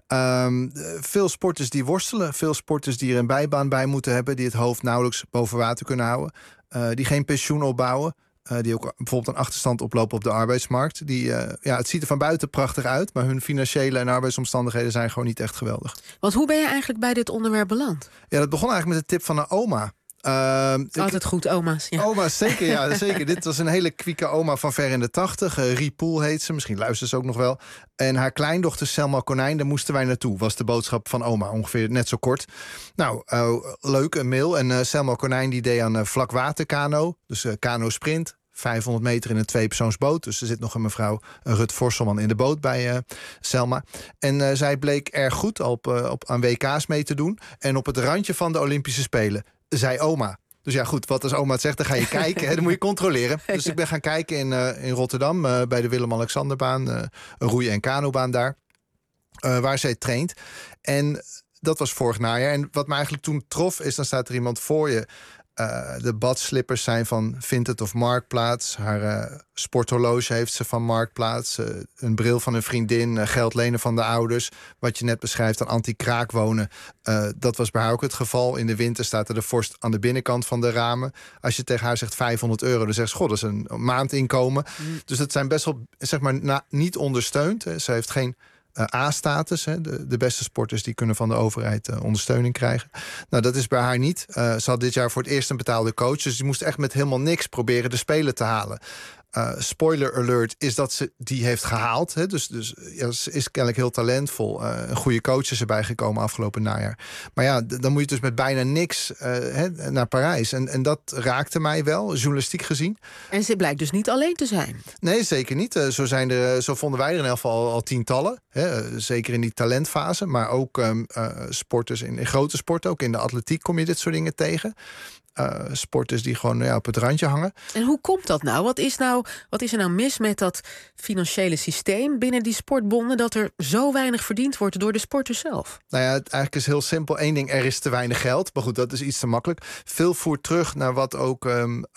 Speaker 7: Veel sporters die worstelen, veel sporters die er een bijbaan bij moeten hebben, die het hoofd nauwelijks boven water kunnen houden, die geen pensioen opbouwen. die ook bijvoorbeeld een achterstand oplopen op de arbeidsmarkt. Het ziet er van buiten prachtig uit, maar hun financiële en arbeidsomstandigheden zijn gewoon niet echt geweldig.
Speaker 12: Want hoe ben je eigenlijk bij dit onderwerp beland?
Speaker 7: Ja, dat begon eigenlijk met de tip van een oma.
Speaker 12: Altijd goed, oma's. Ja.
Speaker 7: Oma's, zeker, ja, zeker. Dit was een hele kwieke oma van ver in de 80. Rie Poel heet ze, misschien luistert ze ook nog wel. En haar kleindochter Selma Konijn, daar moesten wij naartoe. Was de boodschap van oma, ongeveer net zo kort. Nou, leuk, een mail. En Selma Konijn die deed aan vlakwaterkano. Dus kano sprint. 500 meter in een 2-persoonsboot. Dus er zit nog een mevrouw Rut Vorselman in de boot bij Selma. En zij bleek erg goed aan WK's mee te doen. En op het randje van de Olympische Spelen zei oma. Dus ja, goed, wat als oma het zegt, dan ga je kijken. Hè, dan moet je controleren. Dus ik ben gaan kijken in Rotterdam bij de Willem-Alexanderbaan. Een roeien- en kanobaan daar. Waar zij traint. En dat was vorig najaar. En wat me eigenlijk toen trof is, dan staat er iemand voor je. De badslippers zijn van Vinted of Marktplaats. Haar sporthorloge heeft ze van Marktplaats. Een bril van een vriendin. Geld lenen van de ouders. Wat je net beschrijft aan anti-kraak wonen. Dat was bij haar ook het geval. In de winter staat er de vorst aan de binnenkant van de ramen. Als je tegen haar zegt €500, dan zegt ze, god, dat is een maandinkomen. Dus dat zijn best wel, zeg maar, niet ondersteund. Ze heeft geen A-status. De beste sporters die kunnen van de overheid ondersteuning krijgen. Nou, dat is bij haar niet. Ze had dit jaar voor het eerst een betaalde coach. Dus die moest echt met helemaal niks proberen de Spelen te halen. Spoiler alert is dat ze die heeft gehaald. Hè? Dus ja, ze is kennelijk heel talentvol. Een goede coach is erbij gekomen afgelopen najaar. Maar ja, dan moet je dus met bijna niks naar Parijs. En dat raakte mij wel, journalistiek gezien.
Speaker 12: En ze blijkt dus niet alleen te zijn.
Speaker 7: Nee, zeker niet. Zo vonden wij er in elk geval al tientallen. Hè? Zeker in die talentfase. Maar ook sporters in grote sporten. Ook in de atletiek kom je dit soort dingen tegen. Sporters die gewoon op het randje hangen.
Speaker 12: En hoe komt dat nou? Wat is er nou mis met dat financiële systeem binnen die sportbonden, dat er zo weinig verdiend wordt door de sporters zelf?
Speaker 7: Nou ja, het eigenlijk is heel simpel. Eén ding, er is te weinig geld. Maar goed, dat is iets te makkelijk. Veel voert terug naar wat ook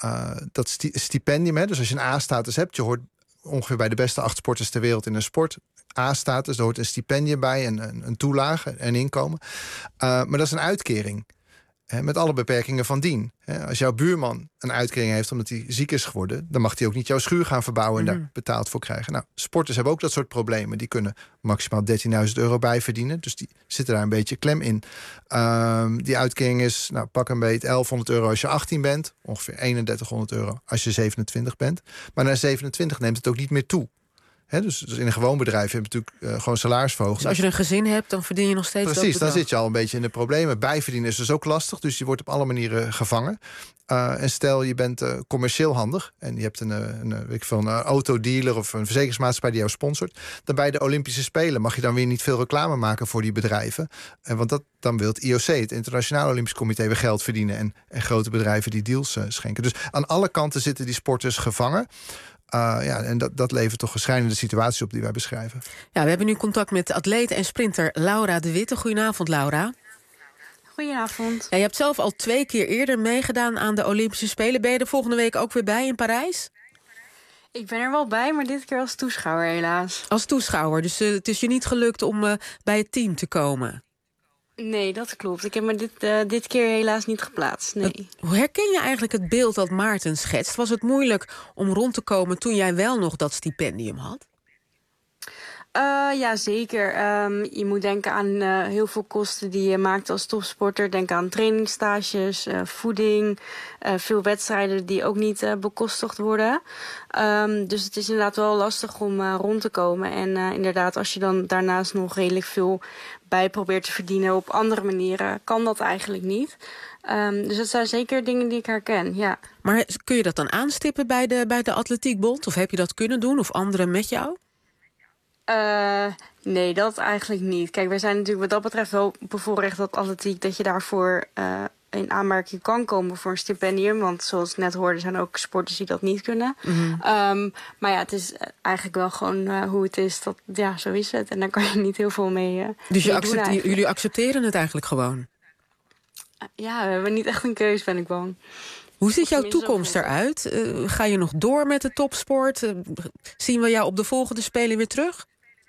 Speaker 7: dat stipendium. Hè? Dus als je een A-status hebt, je hoort ongeveer bij de beste 8 sporters ter wereld in een sport. A-status, daar hoort een stipendium bij, een toelage, een inkomen. Maar dat is een uitkering. Met alle beperkingen van dien. Als jouw buurman een uitkering heeft omdat hij ziek is geworden, dan mag hij ook niet jouw schuur gaan verbouwen en daar betaald voor krijgen. Nou, sporters hebben ook dat soort problemen. Die kunnen maximaal €13.000 bijverdienen. Dus die zitten daar een beetje klem in. Die uitkering is, pak een beetje €1.100 als je 18 bent. Ongeveer €3100 als je 27 bent. Maar na 27 neemt het ook niet meer toe. Dus in een gewoon bedrijf heb je natuurlijk gewoon salarisverhoging.
Speaker 12: Dus als je een gezin hebt, dan verdien je nog steeds.
Speaker 7: Precies, dan zit je al een beetje in de problemen. Bijverdienen is dus ook lastig, dus je wordt op alle manieren gevangen. En stel, je bent commercieel handig en je hebt een autodealer of een verzekeringsmaatschappij die jou sponsort. Dan bij de Olympische Spelen mag je dan weer niet veel reclame maken voor die bedrijven. Want dan wil het IOC, het Internationaal Olympisch Comité, weer geld verdienen. En grote bedrijven die deals schenken. Dus aan alle kanten zitten die sporters gevangen. En dat levert toch een schrijnende situatie op die wij beschrijven.
Speaker 12: Ja, we hebben nu contact met atleet en sprinter Laura de Witte. Goedenavond, Laura.
Speaker 1: Goedenavond.
Speaker 12: Ja, je hebt zelf al 2 keer eerder meegedaan aan de Olympische Spelen. Ben je er volgende week ook weer bij in Parijs?
Speaker 1: Ik ben er wel bij, maar dit keer als toeschouwer helaas.
Speaker 12: Als toeschouwer, dus het is je niet gelukt om bij het team te komen?
Speaker 1: Nee, dat klopt. Ik heb me dit keer helaas niet geplaatst, nee.
Speaker 12: Hoe herken je eigenlijk het beeld dat Maarten schetst? Was het moeilijk om rond te komen toen jij wel nog dat stipendium had?
Speaker 1: Ja, zeker. Je moet denken aan heel veel kosten die je maakt als topsporter. Denk aan trainingsstages, voeding, veel wedstrijden die ook niet bekostigd worden. Dus het is inderdaad wel lastig om rond te komen. En inderdaad, als je dan daarnaast nog redelijk veel bij probeert te verdienen op andere manieren, kan dat eigenlijk niet. Dus dat zijn zeker dingen die ik herken, ja.
Speaker 12: Maar kun je dat dan aanstippen bij de Atletiekbond? Of heb je dat kunnen doen? Of anderen met jou?
Speaker 1: Nee, dat eigenlijk niet. Kijk, wij zijn natuurlijk wat dat betreft wel bevoorrecht op atletiek dat je daarvoor in aanmerking kan komen voor een stipendium. Want zoals ik net hoorde, zijn ook sporters die dat niet kunnen. Maar ja, het is eigenlijk wel gewoon hoe het is. Ja, zo is het. En daar kan je niet heel veel mee
Speaker 12: Dus jullie accepteren het eigenlijk gewoon?
Speaker 1: Ja, we hebben niet echt een keus, ben ik bang.
Speaker 12: Hoe ziet jouw toekomst eruit? Ga je nog door met de topsport? Zien we jou op de volgende Spelen weer terug?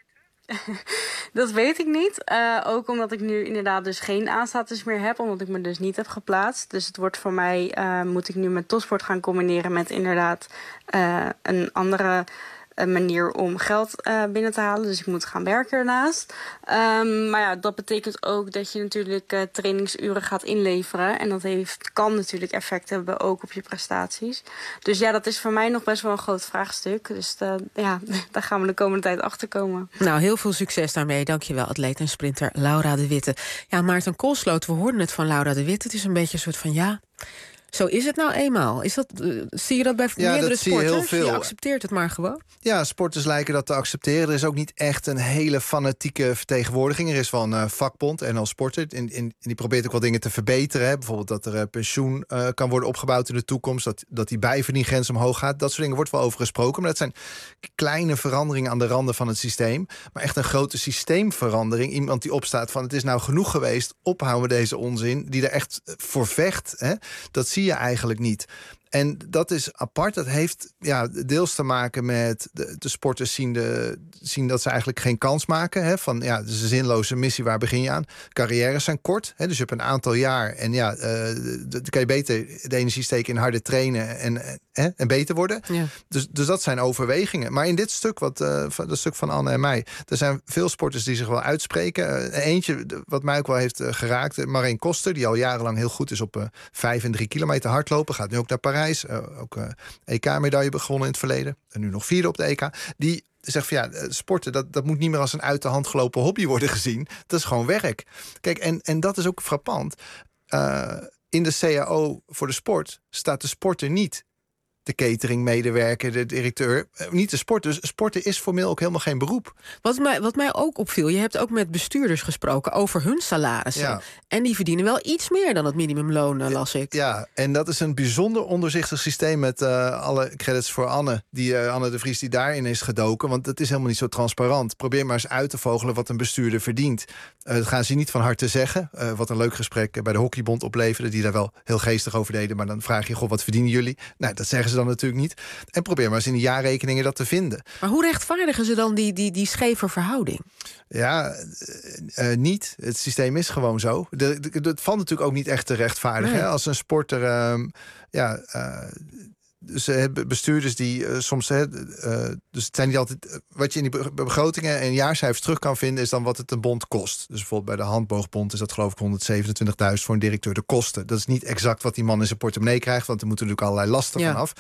Speaker 1: Dat weet ik niet. Ook omdat ik nu inderdaad dus geen A-status meer heb. Omdat ik me dus niet heb geplaatst. Dus het wordt voor mij, moet ik nu mijn topsport gaan combineren met inderdaad een andere manier om geld binnen te halen. Dus ik moet gaan werken ernaast. Maar ja, dat betekent ook dat je natuurlijk trainingsuren gaat inleveren. En dat kan natuurlijk effect hebben ook op je prestaties. Dus ja, dat is voor mij nog best wel een groot vraagstuk. Dus daar gaan we de komende tijd achter komen.
Speaker 12: Nou, heel veel succes daarmee. Dankjewel, atleet en sprinter Laura de Witte. Ja, Maarten Koolsloot, we hoorden het van Laura de Witte. Het is een beetje een soort van zo is het nou eenmaal. Zie je dat bij meerdere sporters?
Speaker 7: Heel veel.
Speaker 12: Je accepteert het maar gewoon?
Speaker 7: Ja, sporters lijken dat te accepteren. Er is ook niet echt een hele fanatieke vertegenwoordiging. Er is wel een vakbond, NL Sporten. En die probeert ook wel dingen te verbeteren. Hè. Bijvoorbeeld dat er pensioen kan worden opgebouwd in de toekomst. Dat die bijverdiengrens omhoog gaat. Dat soort dingen wordt wel over gesproken. Maar dat zijn kleine veranderingen aan de randen van het systeem. Maar echt een grote systeemverandering. Iemand die opstaat van het is nou genoeg geweest. Ophouden deze onzin. Die er echt voor vecht. Hè. Dat zie je eigenlijk niet. En dat is apart. Dat heeft deels te maken met de sporters zien dat ze eigenlijk geen kans maken. Hè, van het is een zinloze missie, waar begin je aan? Carrières zijn kort, hè, dus je hebt een aantal jaar. En dan kan je beter de energie steken in harder trainen en beter worden. Ja. Dus dat zijn overwegingen. Maar in dit stuk, dat stuk van Anne en mij, er zijn veel sporters die zich wel uitspreken. Eentje wat mij ook wel heeft geraakt, Marijn Koster, die al jarenlang heel goed is op 5 en 3 kilometer hardlopen. Gaat nu ook naar Parijs. Ook EK-medaille gewonnen in het verleden. En nu nog 4e op de EK. Die zegt van sporten, dat moet niet meer als een uit de hand gelopen hobby worden gezien. Dat is gewoon werk. Kijk, en dat is ook frappant. In de CAO voor de sport staat de sporter niet. De cateringmedewerker, de directeur, niet de sport. Dus sporten is formeel ook helemaal geen beroep.
Speaker 12: Wat mij ook opviel, je hebt ook met bestuurders gesproken over hun salarissen. Ja. En die verdienen wel iets meer dan het minimumloon, las ik.
Speaker 7: Ja, en dat is een bijzonder onderzichtig systeem met alle credits voor Anne. Anne de Vries die daarin is gedoken. Want het is helemaal niet zo transparant. Probeer maar eens uit te vogelen wat een bestuurder verdient. Dat gaan ze niet van harte zeggen. Wat een leuk gesprek bij de Hockeybond opleverde, die daar wel heel geestig over deden. Maar dan vraag je, wat verdienen jullie? Nou, dat zeggen ze dan natuurlijk niet. En probeer maar eens in de jaarrekeningen dat te vinden.
Speaker 12: Maar hoe rechtvaardigen ze dan die scheve verhouding?
Speaker 7: Ja, niet. Het systeem is gewoon zo. Het valt natuurlijk ook niet echt te rechtvaardigen. Nee. Als een sporter dus bestuurders die soms... dus het zijn niet altijd... Wat je in die begrotingen en jaarcijfers terug kan vinden, is dan wat het een bond kost. Dus bijvoorbeeld bij de handboogbond is dat geloof ik 127.000 voor een directeur de kosten. Dat is niet exact wat die man in zijn portemonnee krijgt, want er moeten natuurlijk allerlei lasten vanaf.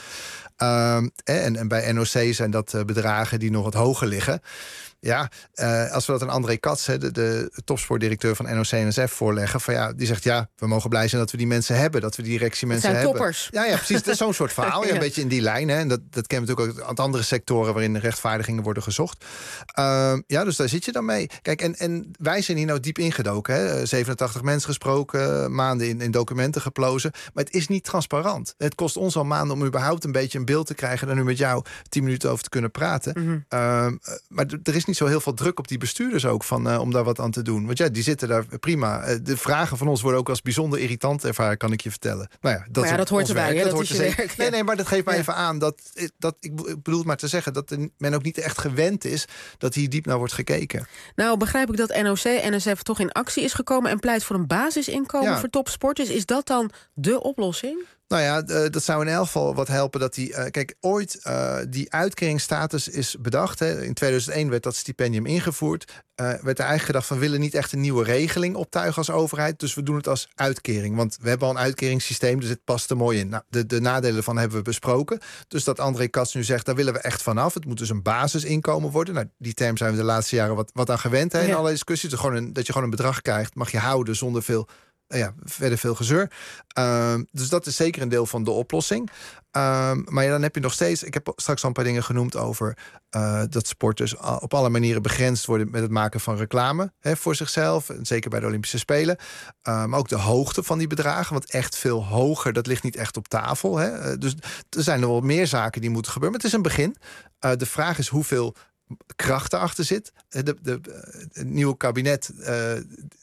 Speaker 7: En bij NOC zijn dat bedragen die nog wat hoger liggen. Ja, als we dat aan André Katz, de topsportdirecteur van NOC-NSF, voorleggen, van die zegt we mogen blij zijn dat we die mensen hebben, dat we die directiemensen hebben.
Speaker 12: Toppers.
Speaker 7: Ja, precies. Dat is zo'n soort verhaal. Een beetje in die lijn. Hè. En dat kennen we natuurlijk ook uit andere sectoren waarin rechtvaardigingen worden gezocht. Dus daar zit je dan mee. Kijk, en wij zijn hier nou diep ingedoken. Hè. 87 mensen gesproken, maanden in documenten geplozen. Maar het is niet transparant. Het kost ons al maanden om überhaupt een beetje een beeld te krijgen, daar nu met jou 10 minuten over te kunnen praten. Mm-hmm. Maar er is niet zo heel veel druk op die bestuurders ook om daar wat aan te doen. Want die zitten daar prima. De vragen van ons worden ook als bijzonder irritant ervaren, kan ik je vertellen. Maar
Speaker 12: dat hoort erbij. Dat hoort
Speaker 7: werk. Nee, maar dat geeft mij even aan ik bedoel maar te zeggen dat men ook niet echt gewend is dat hier diep naar wordt gekeken.
Speaker 12: Nou, begrijp ik dat NOC-NSF toch in actie is gekomen en pleit voor een basisinkomen voor topsporters. Is dat dan de oplossing?
Speaker 7: Nou ja, dat zou in elk geval wat helpen dat kijk, ooit die uitkeringsstatus is bedacht. Hè. In 2001 werd dat stipendium ingevoerd. Werd er eigenlijk gedacht van, we willen niet echt een nieuwe regeling optuigen als overheid. Dus we doen het als uitkering. Want we hebben al een uitkeringssysteem, dus het past er mooi in. Nou, de nadelen ervan hebben we besproken. Dus dat André Katz nu zegt, daar willen we echt vanaf. Het moet dus een basisinkomen worden. Nou, die term zijn we de laatste jaren wat aan gewend. Hè, in alle discussies. Dat je gewoon een bedrag krijgt, mag je houden zonder verder veel gezeur. Dus dat is zeker een deel van de oplossing. Maar dan heb je nog steeds... Ik heb straks al een paar dingen genoemd over dat sporters op alle manieren begrensd worden met het maken van reclame voor zichzelf. En zeker bij de Olympische Spelen. Maar ook de hoogte van die bedragen. Want echt veel hoger, dat ligt niet echt op tafel. Hè. Dus er zijn er wel meer zaken die moeten gebeuren. Maar het is een begin. De vraag is hoeveel kracht erachter zit. Het nieuwe kabinet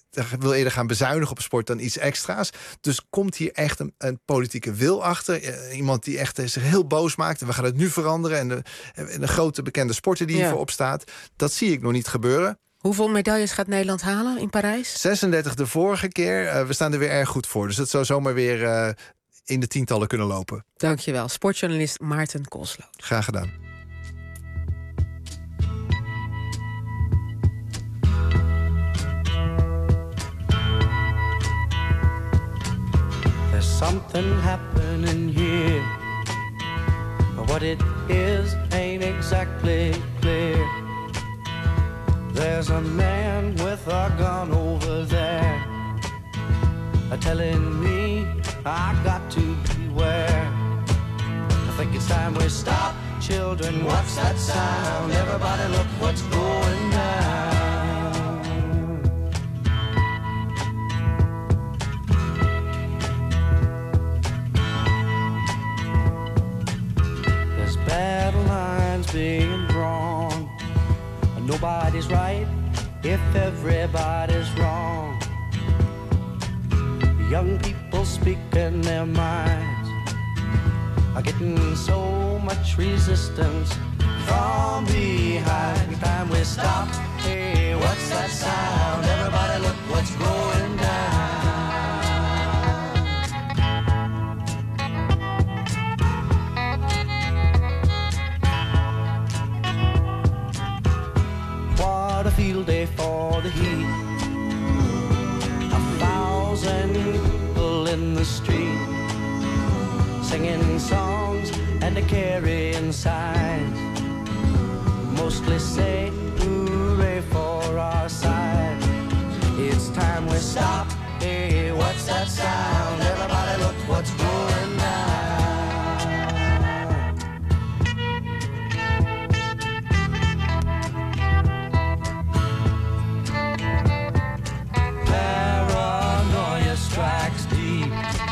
Speaker 7: wil eerder gaan bezuinigen op sport dan iets extra's. Dus komt hier echt een politieke wil achter. Iemand die echt zich heel boos maakt. En we gaan het nu veranderen. En de grote bekende sporter die hiervoor opstaat. Dat zie ik nog niet gebeuren.
Speaker 12: Hoeveel medailles gaat Nederland halen in Parijs?
Speaker 7: 36 de vorige keer. We staan er weer erg goed voor. Dus het zou zomaar weer in de tientallen kunnen lopen.
Speaker 12: Dankjewel, sportjournalist Maarten Koolsloot.
Speaker 7: Graag gedaan.
Speaker 8: There's something happening here, but what it is ain't exactly clear. There's a man with a gun over there, telling me I got to beware. I think it's time we stop, children. What's that sound? Everybody look what's going down. There's battle lines being drawn. Nobody's right if everybody's wrong. Young people speaking their minds are getting so much resistance from behind. Time we stop. Hey, what's that sound? Everybody look what's going down. What a field day for the heat. 1,000 people in the street, singing songs and they're carrying signs. Mostly say hooray for our side. It's time we stop. Hey, what's that sound? Everybody look what's going down. Strikes deep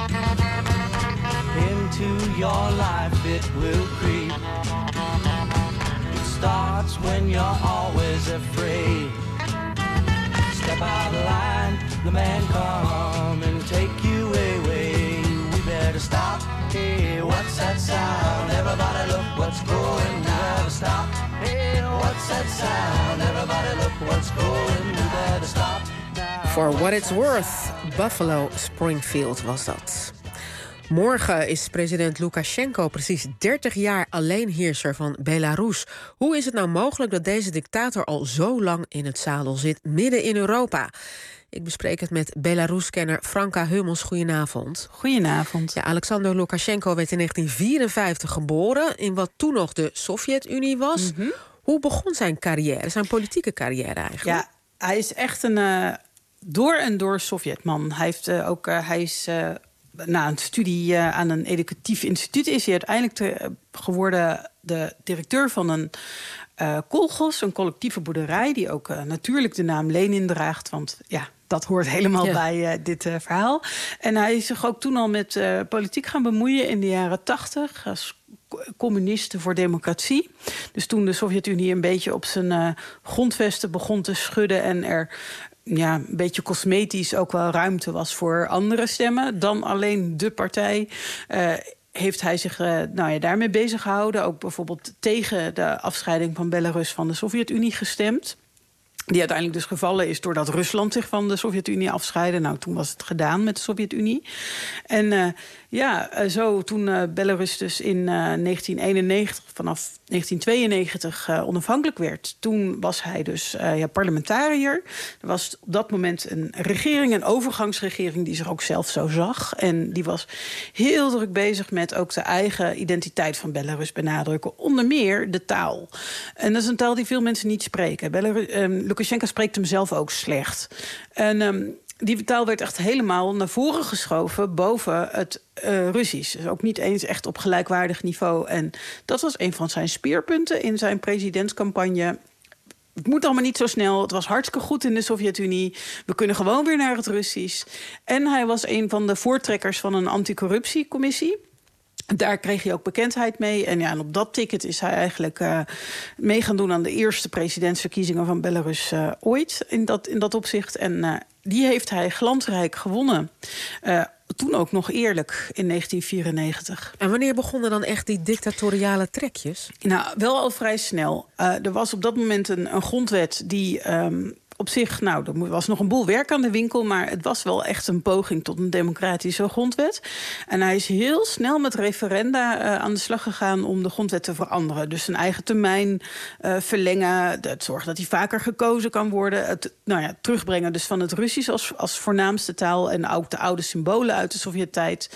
Speaker 8: into your life, it will creep. It starts when you're always afraid. Step out of line, the man come and take you away. We better stop. Hey, what's that sound? Everybody look what's going down. Stop. Hey, what's that sound? Everybody look what's going. We better stop.
Speaker 12: For What It's Worth, Buffalo Springfield was dat. Morgen is president Lukashenko precies 30 jaar alleenheerser van Belarus. Hoe is het nou mogelijk dat deze dictator al zo lang in het zadel zit, midden in Europa? Ik bespreek het met Belarus-kenner Franka Hummels. Goedenavond.
Speaker 9: Goedenavond.
Speaker 12: Ja, Alexander Lukashenko werd in 1954 geboren... in wat toen nog de Sovjet-Unie was. Mm-hmm. Hoe begon zijn carrière, zijn politieke carrière eigenlijk?
Speaker 9: Ja, hij is echt een door en door Sovjetman. Hij is na een studie aan een educatief instituut... is hij uiteindelijk geworden de directeur van een kolgos, een collectieve boerderij... die ook natuurlijk de naam Lenin draagt, want ja... dat hoort helemaal bij dit verhaal. En hij is zich ook toen al met politiek gaan bemoeien in de jaren 80... als communisten voor democratie. Dus toen de Sovjet-Unie een beetje op zijn grondvesten begon te schudden... en er een beetje cosmetisch ook wel ruimte was voor andere stemmen... dan alleen de partij... heeft hij zich daarmee bezig gehouden. Ook bijvoorbeeld tegen de afscheiding van Belarus van de Sovjet-Unie gestemd. Die uiteindelijk dus gevallen is doordat Rusland zich van de Sovjet-Unie afscheidde. Nou, toen was het gedaan met de Sovjet-Unie. En zo toen Belarus dus in 1991, vanaf 1992 onafhankelijk werd... toen was hij dus parlementariër. Er was op dat moment een regering, een overgangsregering... die zich ook zelf zo zag. En die was heel druk bezig met ook de eigen identiteit van Belarus benadrukken. Onder meer de taal. En dat is een taal die veel mensen niet spreken. Lukashenko spreekt hem zelf ook slecht. En die taal werd echt helemaal naar voren geschoven boven het Russisch. Dus ook niet eens echt op gelijkwaardig niveau. En dat was een van zijn speerpunten in zijn presidentscampagne. Het moet allemaal niet zo snel. Het was hartstikke goed in de Sovjet-Unie. We kunnen gewoon weer naar het Russisch. En hij was een van de voortrekkers van een anticorruptiecommissie. Daar kreeg hij ook bekendheid mee. En op dat ticket is hij eigenlijk mee gaan doen aan de eerste presidentsverkiezingen van Belarus ooit in dat opzicht. En die heeft hij glansrijk gewonnen. Toen ook nog eerlijk, in 1994.
Speaker 12: En wanneer begonnen dan echt die dictatoriale trekjes?
Speaker 9: Nou, wel al vrij snel. Er was op dat moment een grondwet die... op zich, er was nog een boel werk aan de winkel... maar het was wel echt een poging tot een democratische grondwet. En hij is heel snel met referenda aan de slag gegaan... om de grondwet te veranderen. Dus zijn eigen termijn verlengen, het zorgen dat hij vaker gekozen kan worden... het terugbrengen dus van het Russisch als voornaamste taal... en ook de oude symbolen uit de Sovjet-tijd.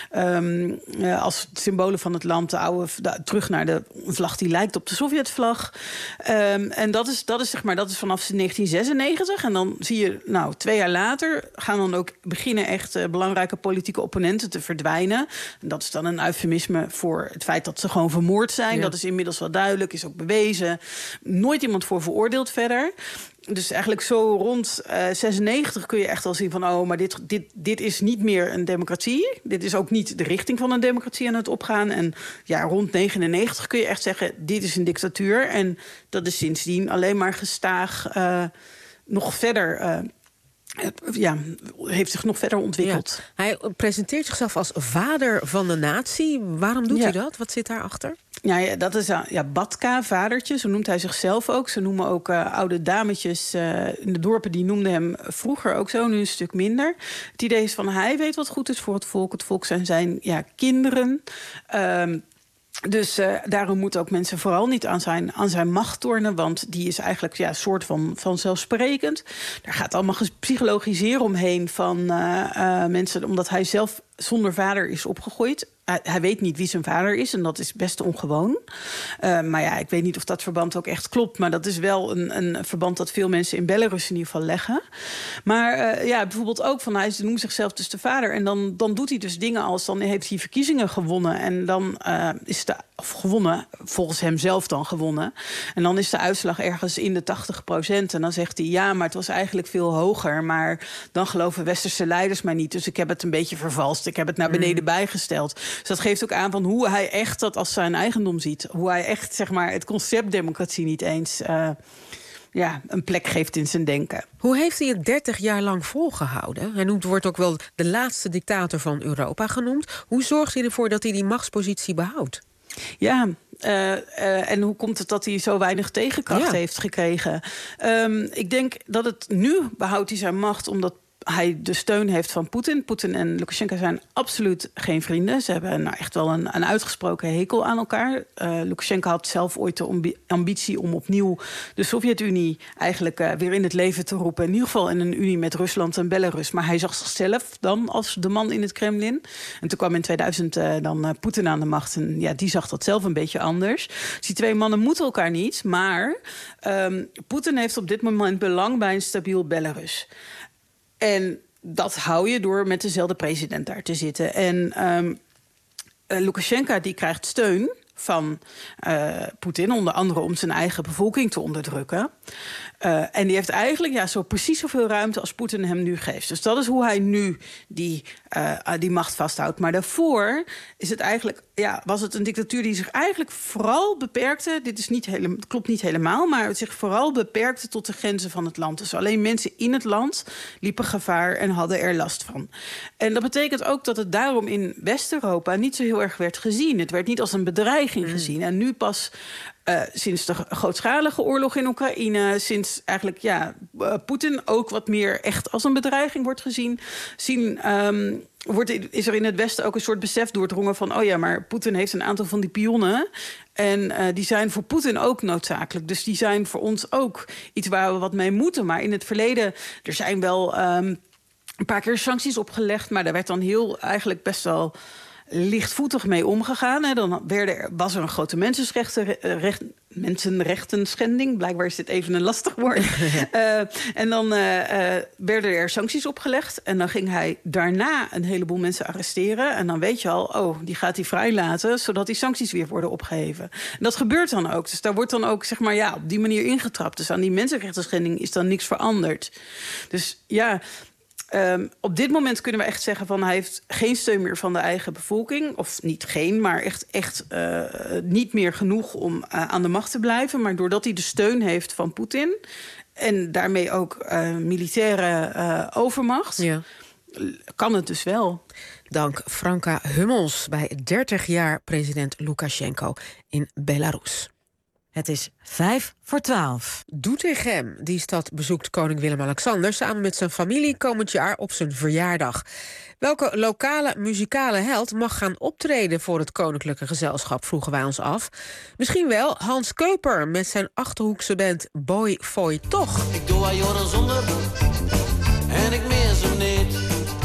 Speaker 9: Als symbolen van het land, terug naar de vlag die lijkt op de Sovjetvlag. En dat is vanaf 1996. En dan zie je, 2 jaar later gaan dan ook beginnen echt belangrijke politieke opponenten te verdwijnen. En dat is dan een eufemisme voor het feit dat ze gewoon vermoord zijn. Ja. Dat is inmiddels wel duidelijk, is ook bewezen. Nooit iemand voor veroordeeld verder. Dus eigenlijk zo rond 96 kun je echt al zien van... maar dit is niet meer een democratie. Dit is ook niet de richting van een democratie aan het opgaan. En rond 99 kun je echt zeggen, dit is een dictatuur. En dat is sindsdien alleen maar gestaag nog verder... heeft zich nog verder ontwikkeld.
Speaker 12: Ja. Hij presenteert zichzelf als vader van de natie. Waarom doet hij dat? Wat zit daarachter?
Speaker 9: Ja, dat is Batka, vadertje, zo noemt hij zichzelf ook. Ze noemen ook oude dametjes in de dorpen, die noemden hem vroeger ook zo, nu een stuk minder. Het idee is van, hij weet wat goed is voor het volk. Het volk zijn kinderen. Dus daarom moeten ook mensen vooral niet aan zijn macht tornen... want die is eigenlijk een soort van vanzelfsprekend. Daar gaat allemaal psychologiseren omheen van mensen... omdat hij zelf zonder vader is opgegroeid. Hij weet niet wie zijn vader is en dat is best ongewoon. Maar ik weet niet of dat verband ook echt klopt... maar dat is wel een verband dat veel mensen in Belarus in ieder geval leggen. Maar bijvoorbeeld ook van hij noemt zichzelf dus de vader... en dan doet hij dus dingen als... dan heeft hij verkiezingen gewonnen en dan is gewonnen, volgens hem zelf dan gewonnen. En dan is de uitslag ergens in de 80%. En dan zegt hij, maar het was eigenlijk veel hoger... maar dan geloven westerse leiders mij niet. Dus ik heb het een beetje vervalst. Ik heb het naar beneden bijgesteld. Dus dat geeft ook aan van hoe hij echt dat als zijn eigendom ziet. Hoe hij echt, het concept democratie niet eens... een plek geeft in zijn denken.
Speaker 12: Hoe heeft hij het 30 jaar lang volgehouden? Hij wordt ook wel de laatste dictator van Europa genoemd. Hoe zorgt hij ervoor dat hij die machtspositie behoudt?
Speaker 9: Ja, en hoe komt het dat hij zo weinig tegenkracht heeft gekregen? Ik denk dat het nu behoudt hij zijn macht... omdat hij de steun heeft van Poetin. Poetin en Lukasjenko zijn absoluut geen vrienden. Ze hebben echt wel een uitgesproken hekel aan elkaar. Lukasjenko had zelf ooit de ambitie om opnieuw de Sovjet-Unie eigenlijk weer in het leven te roepen. In ieder geval in een unie met Rusland en Belarus. Maar hij zag zichzelf dan als de man in het Kremlin. En toen kwam in 2000 dan Poetin aan de macht. En die zag dat zelf een beetje anders. Dus die 2 mannen moeten elkaar niet. Maar Poetin heeft op dit moment belang bij een stabiel Belarus. En dat hou je door met dezelfde president daar te zitten. En Lukasjenko die krijgt steun van Poetin, onder andere om zijn eigen bevolking te onderdrukken. En die heeft eigenlijk zo precies zoveel ruimte als Poetin hem nu geeft. Dus dat is hoe hij nu die macht vasthoudt. Maar daarvoor is het eigenlijk, was het een dictatuur die zich eigenlijk vooral beperkte. Dit is klopt niet helemaal, maar het zich vooral beperkte tot de grenzen van het land. Dus alleen mensen in het land liepen gevaar en hadden er last van. En dat betekent ook dat het daarom in West-Europa niet zo heel erg werd gezien. Het werd niet als een bedreiging gezien. En nu pas sinds de grootschalige oorlog in Oekraïne, sinds eigenlijk Poetin ook wat meer echt als een bedreiging wordt gezien, is er in het Westen ook een soort besef doordrongen van maar Poetin heeft een aantal van die pionnen en die zijn voor Poetin ook noodzakelijk. Dus die zijn voor ons ook iets waar we wat mee moeten. Maar in het verleden, er zijn wel een paar keer sancties opgelegd, maar daar werd dan best wel lichtvoetig mee omgegaan. Dan was er een grote mensenrechtenschending. Blijkbaar is dit even een lastig woord. En dan werden er sancties opgelegd. En dan ging hij daarna een heleboel mensen arresteren. En dan weet je al, die gaat hij vrijlaten, zodat die sancties weer worden opgeheven. En dat gebeurt dan ook. Dus daar wordt dan ook op die manier ingetrapt. Dus aan die mensenrechtenschending is dan niks veranderd. Dus op dit moment kunnen we echt zeggen van hij heeft geen steun meer van de eigen bevolking. Of niet geen, maar echt niet meer genoeg om aan de macht te blijven. Maar doordat hij de steun heeft van Poetin en daarmee ook militaire overmacht...
Speaker 12: Ja.
Speaker 9: Kan het dus wel.
Speaker 12: Dank Franka Hummels bij 30 jaar president Lukasjenko in Belarus.
Speaker 11: Het is 11:55.
Speaker 12: Doetinchem, die stad bezoekt koning Willem-Alexander... samen met zijn familie komend jaar op zijn verjaardag. Welke lokale muzikale held mag gaan optreden voor het koninklijke gezelschap, vroegen wij ons af. Misschien wel Hans Keuper met zijn Achterhoekse band Boy Foy Toch.
Speaker 8: Ik doe aan Joran zonder en ik mis hem niet.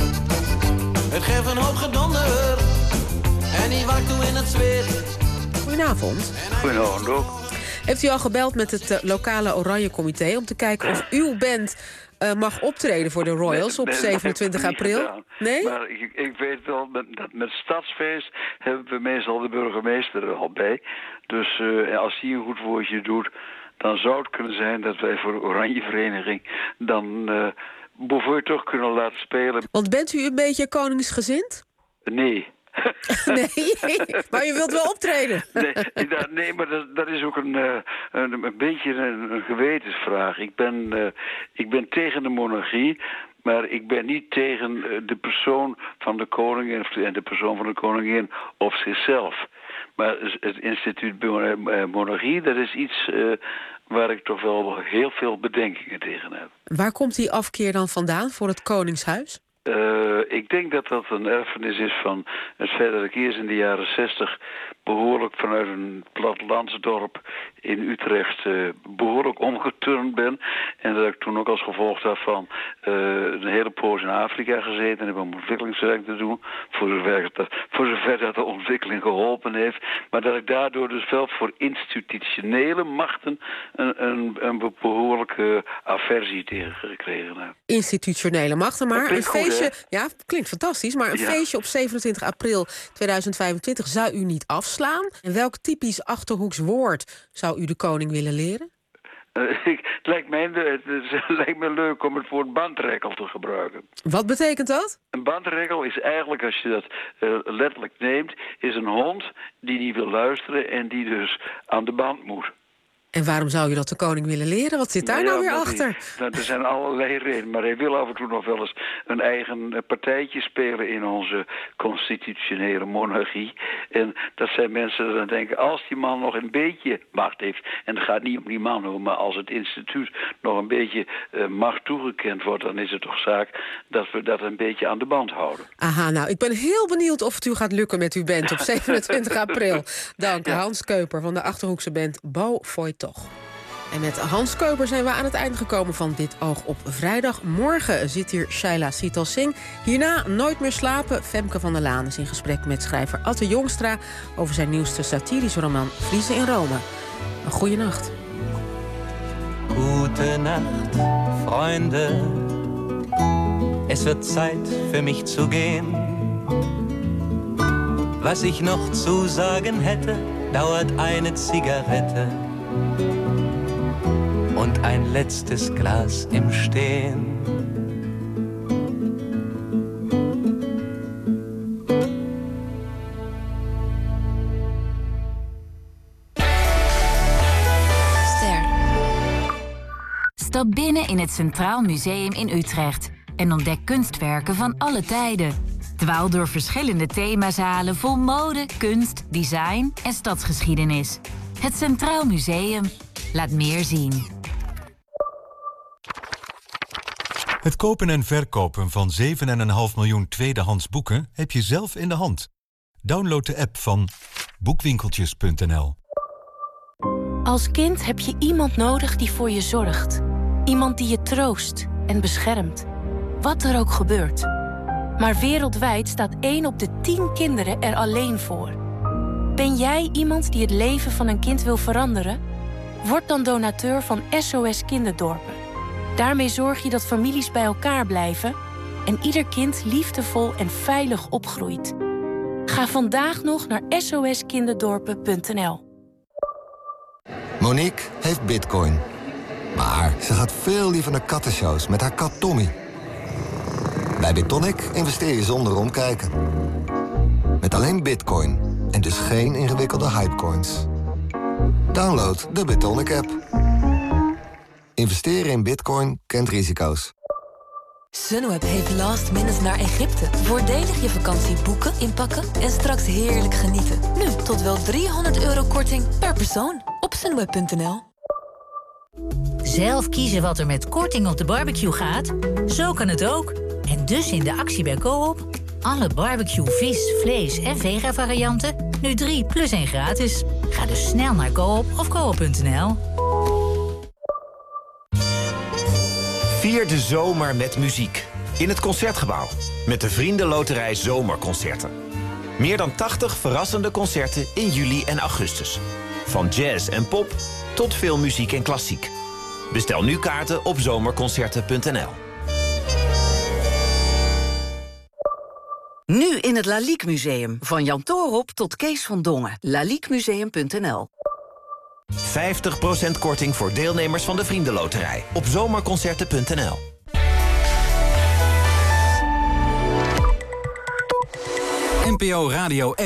Speaker 8: Het geeft een hoop gedonder en die waakt toe in het zweet.
Speaker 12: Goedenavond.
Speaker 10: Goedenavond ook.
Speaker 12: Heeft u al gebeld met het lokale Oranje Comité om te kijken of uw band mag optreden voor de Royals op 27 april? Nee?
Speaker 10: Maar ik weet wel, met Stadsfeest hebben we meestal de burgemeester er al bij. Dus als hij een goed woordje doet, dan zou het kunnen zijn dat wij voor de Oranje Vereniging dan Boy toch kunnen laten spelen.
Speaker 12: Want bent u een beetje koningsgezind?
Speaker 10: Nee.
Speaker 12: Nee, maar je wilt wel optreden.
Speaker 10: Nee, maar dat is ook een beetje een gewetensvraag. Ik ben tegen de monarchie, maar ik ben niet tegen de persoon van de koning en de persoon van de koningin of zichzelf. Maar het instituut monarchie, dat is iets waar ik toch wel heel veel bedenkingen tegen heb.
Speaker 12: Waar komt die afkeer dan vandaan voor het Koningshuis?
Speaker 10: Ik denk dat dat een erfenis is van het feit dat ik eerst in de jaren 60 behoorlijk vanuit een plattelandsdorp in Utrecht behoorlijk omgeturnd ben. En dat ik toen ook als gevolg daarvan een hele poos in Afrika gezeten heb om ontwikkelingswerk te doen. Voor zover dat de ontwikkeling geholpen heeft. Maar dat ik daardoor dus wel voor institutionele machten een behoorlijke aversie tegen gekregen heb.
Speaker 12: Institutionele machten, maar een feestje... Ja, klinkt fantastisch, maar een feestje op 27 april 2025 zou u niet afslaan. En welk typisch Achterhoeks woord zou u de koning willen leren?
Speaker 10: Het lijkt me leuk om het woord bandrekkel te gebruiken.
Speaker 12: Wat betekent dat?
Speaker 10: Een bandrekkel is eigenlijk, als je dat letterlijk neemt, is een hond die niet wil luisteren en die dus aan de band moet.
Speaker 12: En waarom zou u dat de koning willen leren? Wat zit daar nou weer achter?
Speaker 10: Er zijn allerlei redenen, maar hij wil af en toe nog wel eens een eigen partijtje spelen in onze constitutionele monarchie. En dat zijn mensen die dan denken, als die man nog een beetje macht heeft, en het gaat niet om die man hoor, maar als het instituut nog een beetje macht toegekend wordt, dan is het toch zaak dat we dat een beetje aan de band houden.
Speaker 12: Aha, nou, ik ben heel benieuwd of het u gaat lukken met uw band op 27 april. Dank, Hans Keuper van de Achterhoekse band Boy Foy Toch. En met Hans Keuper zijn we aan het eind gekomen van Dit Oog op Vrijdag. Morgen zit hier Shaila Sital Singh. Hierna Nooit meer slapen. Femke van der Laan is in gesprek met schrijver Atte Jongstra over zijn nieuwste satirische roman Vriezen in Rome. Een goeie nacht.
Speaker 8: Gute Nacht, Freunde. Es wird Zeit für mich zu gehen. Was ich noch zu sagen hätte, dauert eine Zigarette und ein letztes Glas im Stehen.
Speaker 13: Stap binnen in het Centraal Museum in Utrecht en ontdek kunstwerken van alle tijden. Dwaal door verschillende themazalen vol mode, kunst, design en stadsgeschiedenis. Het Centraal Museum laat meer zien.
Speaker 23: Het kopen en verkopen van 7,5 miljoen tweedehands boeken heb je zelf in de hand. Download de app van boekwinkeltjes.nl.
Speaker 24: Als kind heb je iemand nodig die voor je zorgt. Iemand die je troost en beschermt. Wat er ook gebeurt. Maar wereldwijd staat 1 op de 10 kinderen er alleen voor. Ben jij iemand die het leven van een kind wil veranderen? Word dan donateur van SOS Kinderdorpen. Daarmee zorg je dat families bij elkaar blijven en ieder kind liefdevol en veilig opgroeit. Ga vandaag nog naar soskinderdorpen.nl.
Speaker 25: Monique heeft bitcoin. Maar ze gaat veel liever naar kattenshows met haar kat Tommy. Bij BitTonic investeer je zonder omkijken. Met alleen bitcoin en dus geen ingewikkelde hypecoins. Download de BitTonic app. Investeren in bitcoin kent risico's.
Speaker 14: Sunweb heeft last minute naar Egypte. Voordelig je vakantie boeken, inpakken en straks heerlijk genieten. Nu tot wel €300 korting per persoon op sunweb.nl.
Speaker 15: Zelf kiezen wat er met korting op de barbecue gaat? Zo kan het ook. En dus in de actie bij Coop. Alle barbecue, vis, vlees en vega-varianten. Nu 3 plus 1 gratis. Ga dus snel naar Coop of coop.nl.
Speaker 16: Vier de zomer met muziek. In het Concertgebouw. Met de Vriendenloterij Zomerconcerten. Meer dan 80 verrassende concerten in juli en augustus. Van jazz en pop tot filmmuziek en klassiek. Bestel nu kaarten op zomerconcerten.nl.
Speaker 17: Nu in het Lalique Museum. Van Jan Toorop tot Kees van Dongen. laliquemuseum.nl.
Speaker 16: 50% korting voor deelnemers van de Vriendenloterij. Op zomerconcerten.nl.
Speaker 18: NPO Radio